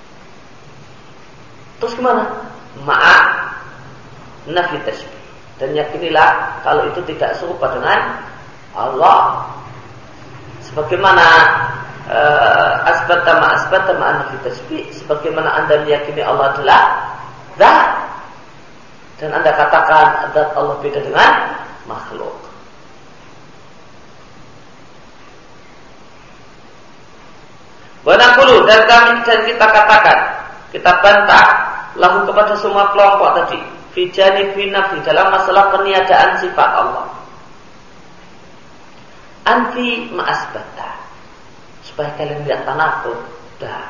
[SPEAKER 1] Terus gimana? Ma'a nafi tasbih. Dan yakinilah kalau itu tidak serupa dengan Allah. Sebagaimana uh, asbata ma asbata ma nafi tasbih. Sebagaimana Anda meyakini Allah adalah zat, dan Anda katakan zat Allah beda dengan makhluk. Wa naqulu, dan kami dan kita katakan, kita bantah lahu kepada semua kelompok tadi fi janibi nafi, dalam masalah peniadaan sifat Allah. Anti ma'asbata, supaya kalian tidak tanakut, dah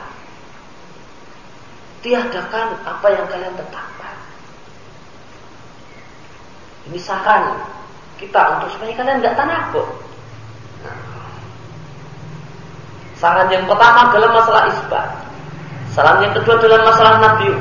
[SPEAKER 1] tiadakan apa yang kalian tetapkan. Ini saran kita untuk supaya kalian tidak tanakut. Saran yang pertama dalam masalah isbat. Saran yang kedua dalam masalah nabi.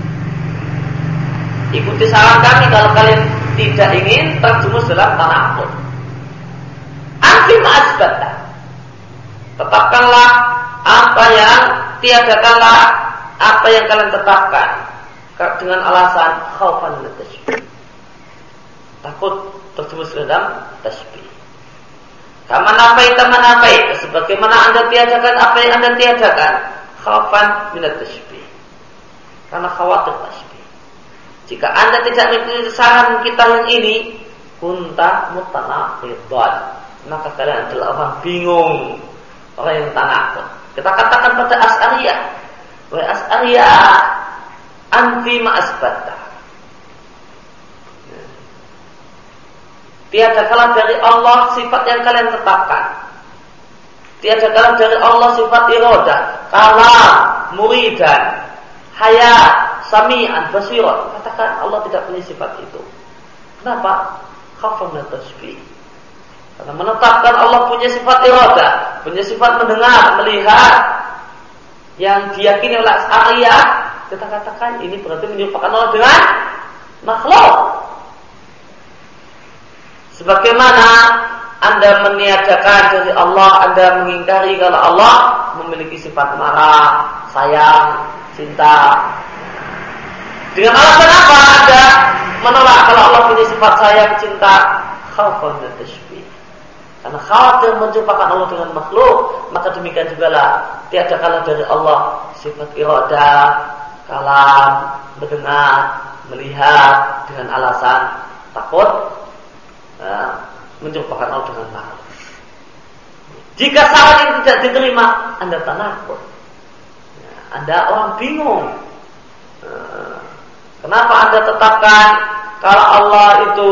[SPEAKER 1] Ikuti saran kami kalau kalian tidak ingin terjumus dalam tanakut. Anti ma'asbata, tetapkanlah apa yang, tiadakanlah apa yang kalian tetapkan dengan alasan khaufan min tasbih, takut terjumus dalam tasbih. Kama nafaita manafaita, sebagaimana Anda tiadakan apa yang Anda tiadakan, khaufan min tasbih, karena khawatir tasbih. Jika Anda tidak mengikuti saran kita yang ini, kunta mutanaqidan, maka kalian adalah orang bingung, orang yang tanakut. Kita katakan pada Asy'ariyah, wa Asy'ariyah anti ma'asbata. Tiada kalah dari Allah sifat yang kalian tetapkan. Tiada kalah dari Allah sifat iradah, kalam, muridan, hayat, sami'an, basiran. Katakan Allah tidak punya sifat itu. Kenapa? Khafan min tasbih. Karena menetapkan Allah punya sifat iradah, punya sifat mendengar, melihat, yang diyakini oleh Asy'ariyah kita katakan ini berarti menyerupakan Allah dengan makhluk. Sebagaimana Anda meniadakan dari Allah, Anda mengingkari kalau Allah memiliki sifat marah, sayang, cinta. Dengan alasan apa Anda menolak kalau Allah punya sifat sayang, cinta? Khaufan dan tashbih. Karena khawatir menyerupakan Allah dengan makhluk, maka demikian juga lah tiada kalah dari Allah sifat iradah, kalam, mendengar, melihat dengan alasan takut ya, menyerupakan Allah dengan makhluk. Jika salah ini tidak diterima, Anda takut. Ya, Anda orang bingung. Nah, kenapa Anda tetapkan kalau Allah itu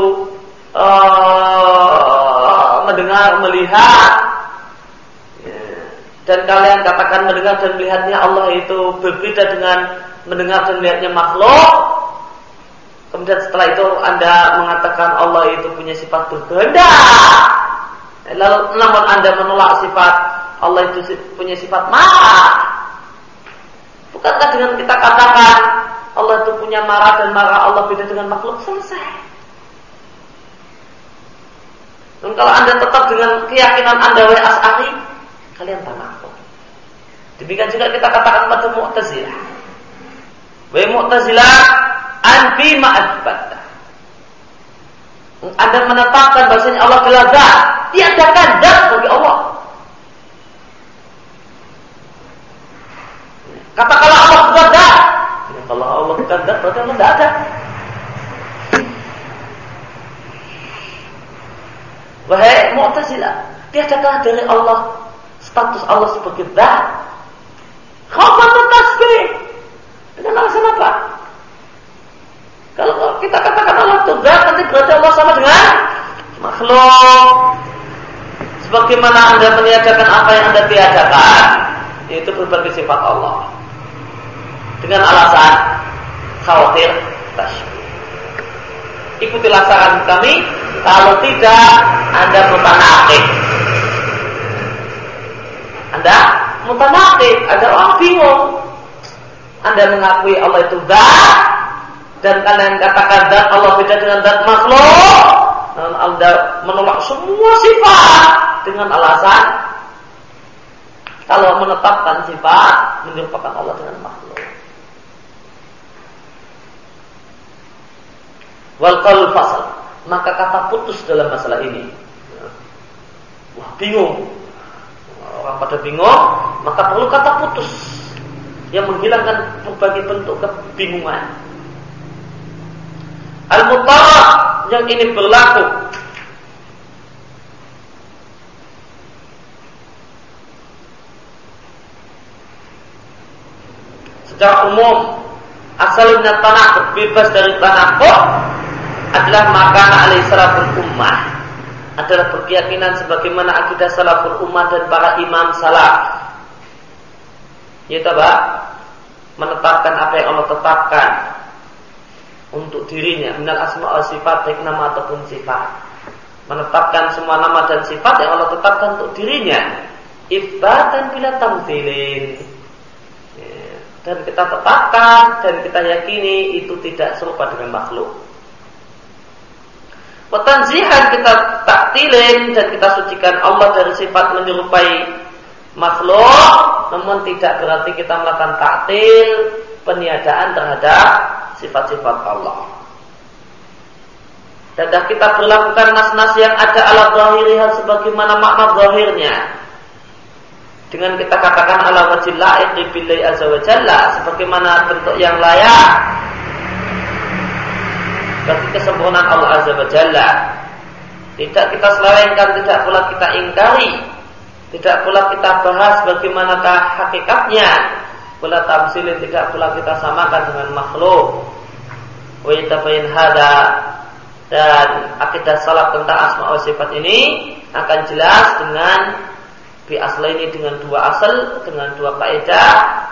[SPEAKER 1] uh, mendengar, melihat, ya, dan kalian katakan mendengar dan melihatnya Allah itu berbeda dengan mendengar dan melihatnya makhluk. Kemudian setelah itu Anda mengatakan Allah itu punya sifat berkehendak. Lalu namun Anda menolak sifat Allah itu punya sifat marah. Bukankah dengan kita katakan Allah itu punya marah dan marah Allah beda dengan makhluk, selesai. Dan kalau Anda tetap dengan keyakinan Anda wa Asy'ari, kalian takut. Demikian juga kita katakan pada Mu'tazilah. Wa Mu'tazilah anfi ma'athbat. Anda menetapkan bahasanya Allah adalah zat, tiadakan zat bagi Allah. Katakanlah Allah bukan zat. Ya, kalau Allah bukan zat berarti Allah tidak ada. Wahai Mu'tazilah, tiadakah dari Allah status Allah sebagai zat? Khaufan dan tasbih. Dengan alasan apa? Kalau kita katakan Allah itu zat, nanti berarti Allah sama dengan makhluk. Sebagaimana Anda meniadakan apa yang Anda tiadakan, yaitu berbagai sifat Allah. Dengan alasan khawatir tasbih. Ikutilah saran kami, kalau tidak Anda mutanaqid. Anda mutanaqid, ada orang bingung. Anda mengakui Allah itu zat, dan kalian katakan zat Allah beda dengan zat makhluk, dan Anda menolak semua sifat dengan alasan kalau menetapkan sifat menyerupakan Allah dengan makhluk. Wal qaul fasal, maka kata putus dalam masalah ini. Wah, bingung. Orang pada bingung, maka perlu kata putus yang menghilangkan berbagai bentuk kebingungan. Al-mutlaq yang ini berlaku secara umum, asalnya tanaqud, bebas dari tanaqud adalah makana alaihi salaful ummah, adalah berkeyakinan sebagaimana akidah salaful ummah dan para imam salaf, yaitu apa? Menetapkan apa yang Allah tetapkan untuk dirinya, minal asma wa sifat, baik nama ataupun sifat. Menetapkan semua nama dan sifat yang Allah tetapkan untuk dirinya, itsbatan bila tamtsilin. Dan kita tetapkan dan kita yakini itu tidak serupa dengan makhluk. Wa tanzihan, kita taktilin dan kita sucikan Allah dari sifat menyerupai makhluk, namun tidak berarti kita melakukan taktil, peniadaan terhadap sifat-sifat Allah. Dan kita berlakukan nas-nas yang ada ala zahiriha sebagaimana makna zahirnya, dengan kita katakan ala wajil la'iq billahi azza wa jalla, sebagaimana bentuk yang layak bagi kesempurnaan Allah azza wa jalla. Tidak kita selewengkan, tidak pula kita ingkari, tidak pula kita bahas bagaimanakah hakikatnya, pula tamsilin, tidak pula kita samakan dengan makhluk. Wa yatabayin hada, dan akidah salaf tentang asma wa sifat ini akan jelas dengan bi asal ini, dengan dua asal, dengan dua kaidah,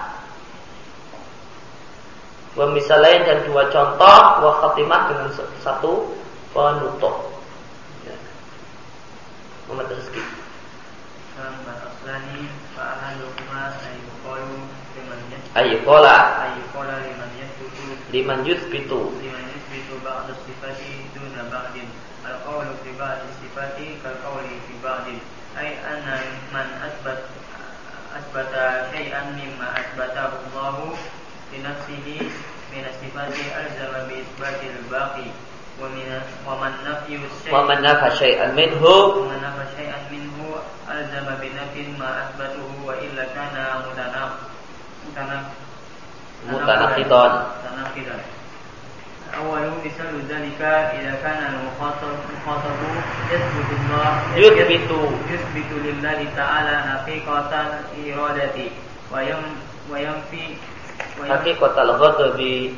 [SPEAKER 1] wa misalain, dan dua contoh, wa khatimah, dengan satu penutup. Ya. Muhammad Rizki.
[SPEAKER 2] faslani fa ahaduhuma ayyuqalu liman yasbutu
[SPEAKER 1] ayyuqala
[SPEAKER 2] ayyuqala liman yasbutu
[SPEAKER 1] liman yuthbitu
[SPEAKER 2] liman yasbutu ba'da sifati duna ba'din al-qawlu fi ba'di sifati kal-qawli fi ba'din ay anna man asbat asbata syai'an mimma asbatahu Allahu li nafsihi min sifati alzama bi isbatil baqi wa min wa man nafyu syai'an
[SPEAKER 1] wa man nafa syai'an minhu
[SPEAKER 2] wa man nafa syai'an minhu alzama bi nafin ma asbatuhu wa illa kana mutanaf mutanaf
[SPEAKER 1] mutanaqidan
[SPEAKER 2] mutanaqidan awalu misalu dzalika idza kana al-mukhatab mukhatabu yathbutu Allah
[SPEAKER 1] yuthbitu
[SPEAKER 2] yuthbitu lillahi ta'ala haqiqatan iradati wa yam wa yamfi
[SPEAKER 1] haqiqatal ghadabi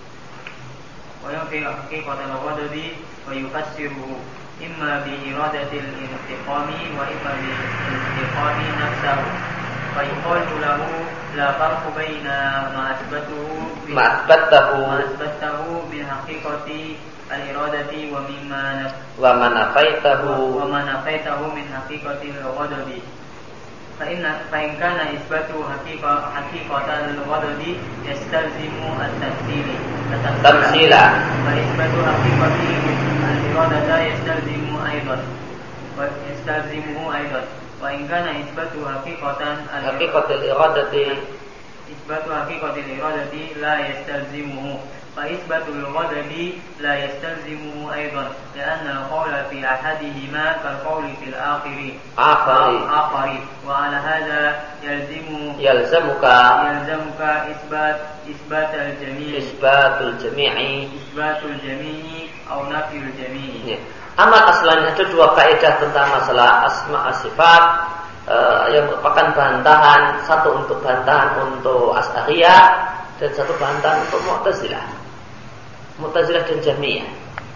[SPEAKER 2] wa yamfi haqiqatal ghadabi wa yufassiruhu imma bi iradatil intiqami wa imma bi intiqami nafsihi fa yuqalu lahu la farqu baina ma asbatuhu
[SPEAKER 1] ma asbatahu
[SPEAKER 2] ma asbatahu min haqiqati al-iradati wa mimma
[SPEAKER 1] wa man nafaitahu
[SPEAKER 2] wa man nafaitahu min haqiqati al-ghadabi fa inna fa in kana isbatu haqiqa haqiqatan al-ghadabi yastalzimu at-tamthila
[SPEAKER 1] tamthila
[SPEAKER 2] wa isbatu haqiqati al-iradata yastalzimu aidan wa yastalzimu aidan wa in kana isbatu haqiqatan
[SPEAKER 1] haqiqatul iradati
[SPEAKER 2] isbatu haqiqatil iradati la yastalzimuhu fa isbatul ghadabi la yastalzimuhu aidan li'anna al-qawla fi ahadihima kal qawli fil akhiri
[SPEAKER 1] akhari
[SPEAKER 2] akhari wa ala hadha yalzimu
[SPEAKER 1] yalzamuka
[SPEAKER 2] yalzamuka isbat isbat al-jami'
[SPEAKER 1] isbatul jami'i
[SPEAKER 2] isbatul jami'i aw nafyul jami'i.
[SPEAKER 1] Amat aslan ada dua kaidah tentang masalah asma sifat uh, yang merupakan bantahan, satu untuk bantahan untuk Asy'ariyah dan satu bantahan untuk Mu'tazilah. Mu'tazilah dan Jahmiyah.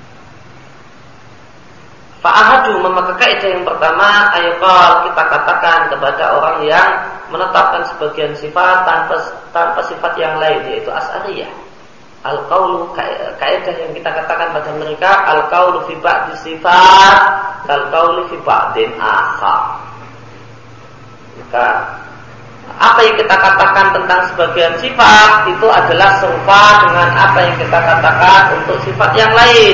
[SPEAKER 1] Fa'ahadu maka kaidah yang pertama ayqal kita katakan kepada orang yang menetapkan sebagian sifat tanpa tanpa sifat yang lain yaitu Asy'ariyah. Al-qaulu kaidah yang kita katakan pada mereka al-qaulu fi ba'di sifat kal-qauli fi ba'din akhar. Maka apa yang kita katakan tentang sebagian sifat itu adalah serupa dengan apa yang kita katakan untuk sifat yang lain.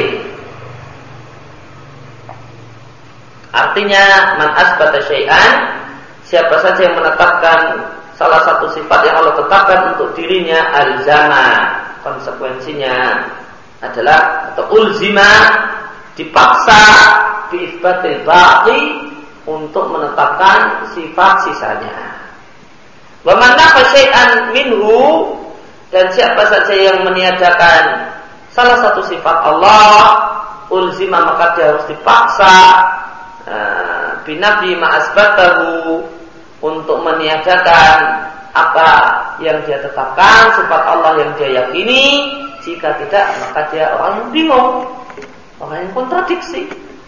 [SPEAKER 1] Artinya man asbata syai'an, siapa saja yang menetapkan salah satu sifat yang Allah tetapkan untuk dirinya al-zama, konsekuensinya adalah atau ulzima dipaksa bi isbatil baqi untuk menetapkan sifat sisanya. Wa man nafa syai'an minhu, dan siapa saja yang meniadakan salah satu sifat Allah ulzima maka dia harus dipaksa uh, binafi ma asbatahu untuk meniadakan apa yang dia tetapkan, sifat Allah yang dia yakini. Jika tidak, maka dia orang yang bingung, orang yang kontradiksi.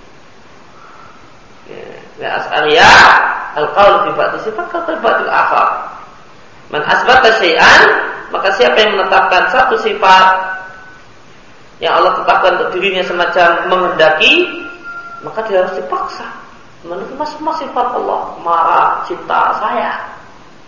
[SPEAKER 1] Ya, Asy'ariyah al-qaul fi ba'di sifat ka ba'dil akhar. Man asbata syai'an, maka siapa yang menetapkan satu sifat yang Allah tetapkan untuk dirinya semacam menghendaki, maka dia harus dipaksa menerima semua sifat Allah, marah, cinta, sayang.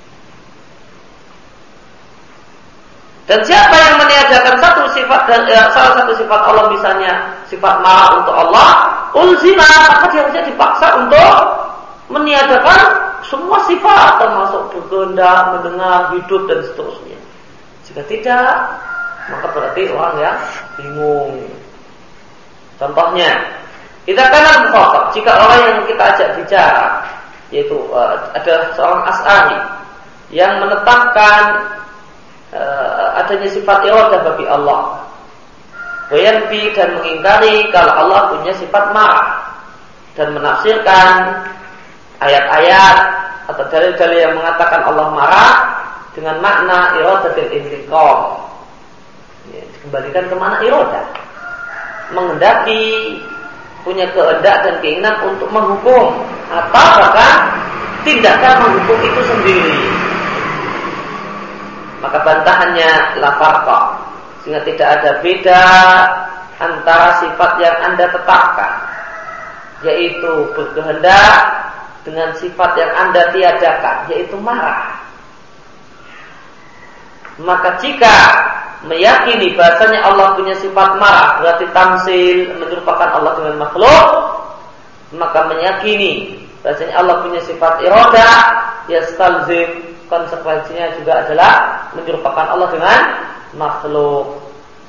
[SPEAKER 1] Dan siapa yang meniadakan satu sifat dan ya, salah satu sifat Allah, misalnya sifat marah untuk Allah, ulzima, maka dia harusnya dipaksa untuk meniadakan semua sifat, termasuk berkehendak, mendengar, hidup dan seterusnya. Jika tidak, maka berarti orang yang bingung. Contohnya, kita kan mukhatab, jika orang yang kita ajak bicara, yaitu uh, ada seorang Asy'ari yang menetapkan Uh, adanya sifat iradah bagi Allah, wayanfi dan mengingkari kalau Allah punya sifat marah, dan menafsirkan ayat-ayat atau dalil-dalil yang mengatakan Allah marah dengan makna iradatul intiqam. Ya, dikembalikan ke mana iradah, menghendaki, punya kehendak dan keinginan untuk menghukum atau bahkan tindakan menghukum itu sendiri. Maka bantahannya la farqa, sehingga tidak ada beda antara sifat yang Anda tetapkan, yaitu berkehendak dengan sifat yang Anda tiadakan, yaitu marah. Maka jika meyakini bahasanya Allah punya sifat marah, berarti tamsil, menyerupakan Allah dengan makhluk, maka meyakini bahasanya Allah punya sifat irada, yastalzim, konsekuensinya juga adalah menyerupakan Allah dengan makhluk.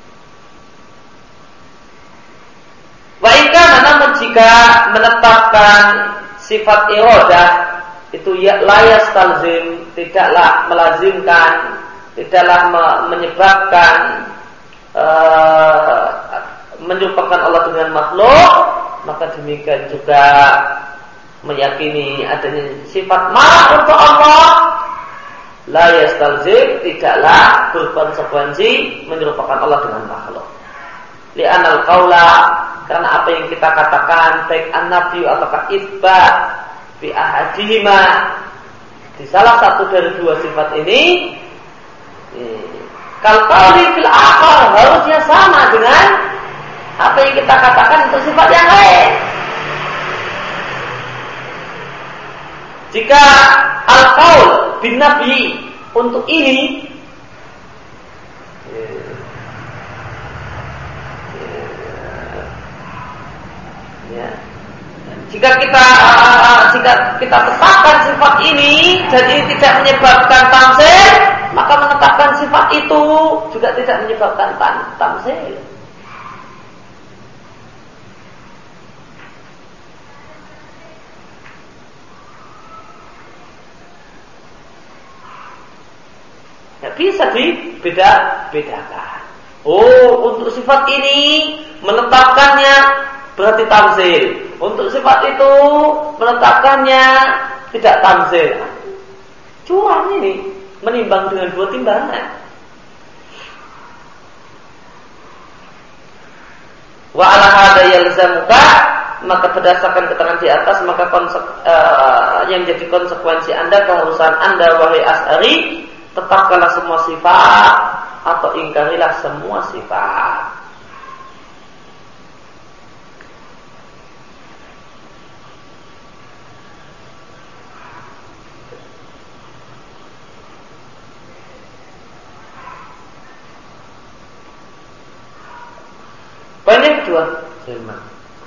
[SPEAKER 1] Wa ika, namun jika menetapkan sifat iradah itu ya la yastalzim, tidaklah melazimkan, tidaklah menyebabkan uh, menyerupakan Allah dengan makhluk, maka demikian juga meyakini adanya sifat marah untuk Allah la yastalzim, tidaklah berkonsekuensi menyerupakan Allah dengan makhluk. Li'anal qaula, karena apa yang kita katakan baik an-nafyu ataukah itsbat fi ahadihima, di salah satu dari dua sifat ini, kal qauli fil akhar, harusnya sama dengan apa yang kita katakan untuk sifat yang lain. Jika al-qaul bin nafyi untuk ini ya, jika kita jika kita tetapkan sifat ini jadi tidak menyebabkan tamsil, maka menetapkan sifat itu juga tidak menyebabkan tamsil. Ya, bisa dibeda-bedakan. Oh, untuk sifat ini menetapkannya berarti tamsil. Untuk sifat itu menetapkannya tidak tamsil. Curang ini, menimbang dengan dua timbangan. Wa ala hada yalzamuka, maka berdasarkan keterangan di atas, maka konsek- uh, yang jadi konsekuensi Anda, keharusan Anda wahai Asy'ari, tetapkanlah semua sifat atau ingkarilah semua sifat. Poin yang kedua, Sulaiman.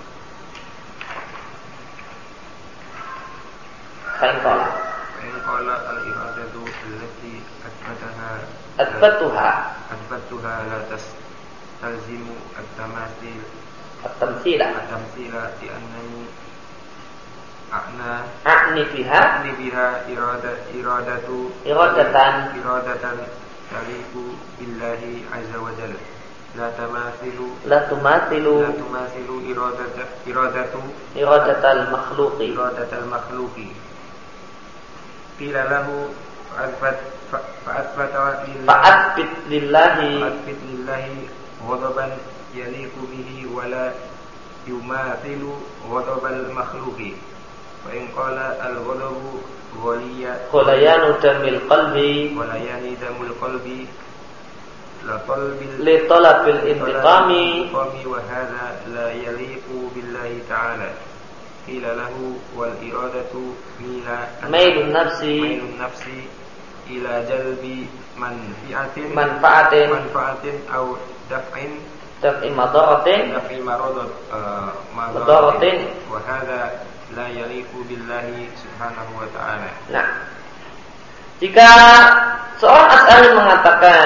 [SPEAKER 1] Fa'inqala
[SPEAKER 2] Fa'inqala al-iradatu allati athbataha
[SPEAKER 1] Athbatuha
[SPEAKER 2] Athbatuha la tastalzimu at-tamathil
[SPEAKER 1] At-tamthila
[SPEAKER 2] At-tamthila Di'annani A'na
[SPEAKER 1] A'ni biha
[SPEAKER 2] A'ni biha irada, iradatu
[SPEAKER 1] Iradatan
[SPEAKER 2] Iradatan Taliku billahi azza wa jalla. La tamathilu
[SPEAKER 1] La tumathilu
[SPEAKER 2] La tumathilu iradata Iradatu
[SPEAKER 1] Iradatal makhluqi
[SPEAKER 2] Iradatal makhluqi. Qila lahu fa'athbat fa'athbata lillahi
[SPEAKER 1] Fa'athbit lillahi
[SPEAKER 2] fa'athbit lillahi ghadaban yaliqu bihi wa la yumathilu ghadabal makhluqi. Wa in qala al-ghadabu ghaliya
[SPEAKER 1] Ghalayanu damil qalbi
[SPEAKER 2] ghalayani damul qalbi la talbil
[SPEAKER 1] Li talabil intiqami
[SPEAKER 2] wa hadha la yaliqu billahi ta'ala. Qila lahu wal iradatu mila
[SPEAKER 1] Mailun nafsi
[SPEAKER 2] Mailun nafsi ila jalbi manfi'atin
[SPEAKER 1] Manfaatin
[SPEAKER 2] manfaatin au daf'in
[SPEAKER 1] Daf'i madaratin
[SPEAKER 2] daf'i maradat uh,
[SPEAKER 1] Madaratin
[SPEAKER 2] wa hadha la yaliqu billahi subhanahu wa ta'ala.
[SPEAKER 1] Nah, jika seorang Asy'ari mengatakan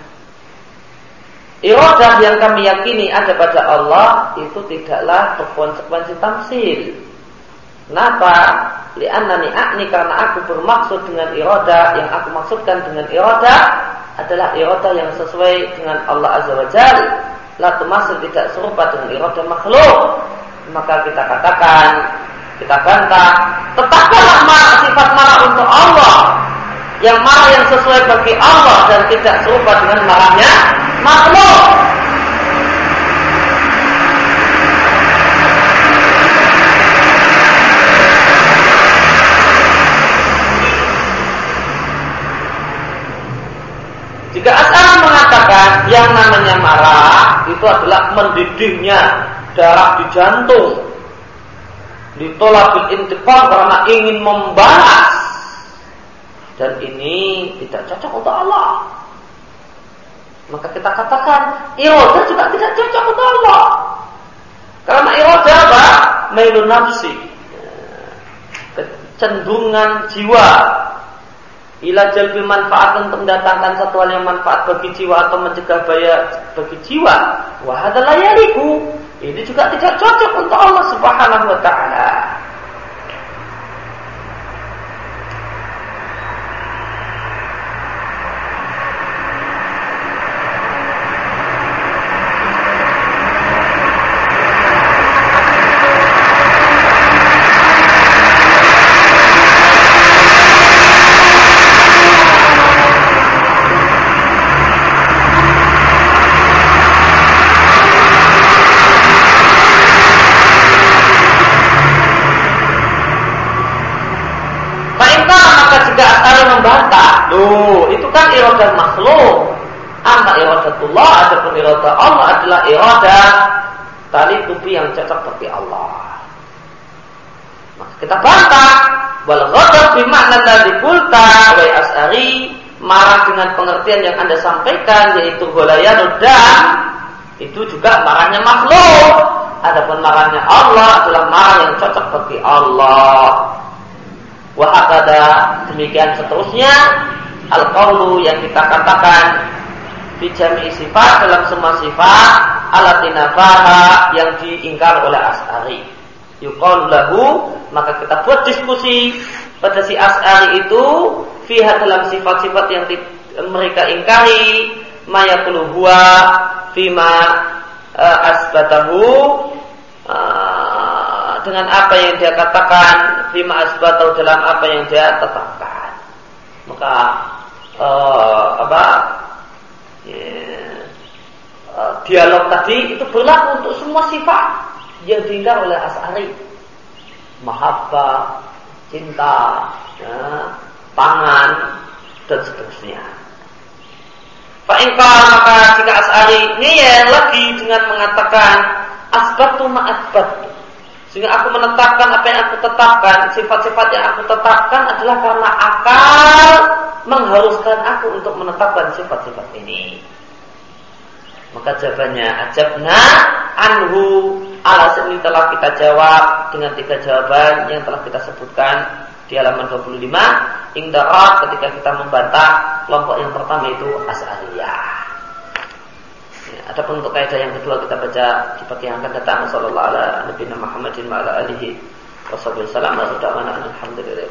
[SPEAKER 1] iradah yang kami yakini ada pada Allah itu tidaklah berkonsekuensi tamsil. Kenapa? Li'annani a'ni, karena aku bermaksud dengan iradah, yang aku maksudkan dengan iradah adalah iradah yang sesuai dengan Allah Azza wa Jalla. La tumasil, tidak serupa dengan iradah makhluk. Maka kita katakan, kita bantah, tetapkanlah marah, sifat marah untuk Allah, yang marah yang sesuai bagi Allah dan tidak serupa dengan marahnya makhluk. Jika Asy'ari mengatakan yang namanya marah itu adalah mendidihnya darah di jantung, Ditolabil intiqam karena ingin membalas, dan ini tidak cocok untuk Allah. Maka kita katakan iradah juga tidak cocok untuk Allah. Karena iradah apa? Mailun nafsi, kecenderungan jiwa ila jalbil manfaat, untuk mendatangkan satu hal yang manfaat bagi jiwa atau mencegah bahaya bagi jiwa. Wa hadzal la yaliku, ini juga tidak cocok untuk Allah Subhanahu wa taala. Membantah, loh, itu kan iradah makhluk. Amma iradatullah, adapun iradah Allah adalah iradah tali tubi yang cocok bagi Allah. Maka kita bantah, wal ghadab bi makna alladzi qulta wa as'ari, marah dengan pengertian yang Anda sampaikan yaitu ghalayanud dam, itu juga marahnya makhluk. Adapun marahnya Allah adalah marah yang cocok bagi Allah. Wa hakada, demikian seterusnya al-qaulu yang kita katakan fi jami'i sifat, dalam semua sifat alatina faha yang diingkar oleh Asy'ari. Yuqalu lahu, maka kita buat diskusi pada si Asy'ari itu fiha, dalam sifat-sifat yang di, mereka ingkari, ma yaqulu huwa fima uh, asbatahu, uh, dengan apa yang dia katakan, bima asbatau, dalam apa yang dia tetapkan. Maka uh, apa ya, uh, dialog tadi itu berlaku untuk semua sifat yang diingkar oleh Asy'ari. Mahabbah, cinta, ya, tangan, dan seterusnya. Fa'ingkar, maka jika Asy'ari ngeyel lagi dengan mengatakan asbatu ma asbatu, sehingga aku menetapkan apa yang aku tetapkan, sifat-sifat yang aku tetapkan adalah karena akal mengharuskan aku untuk menetapkan sifat-sifat ini. Maka jawabannya ajabna anhu, alasan ini telah kita jawab dengan tiga jawaban yang telah kita sebutkan di halaman dua puluh lima. Ingdarat, ketika kita membantah kelompok yang pertama itu Asy'ariyah. Adapun untuk kaidah yang kedua kita baca di pagi yang akan datang. Sallallahu alaihi wa sallam Muhammadin wa ala alihi wa sahbihi wasallam. Alhamdulillah.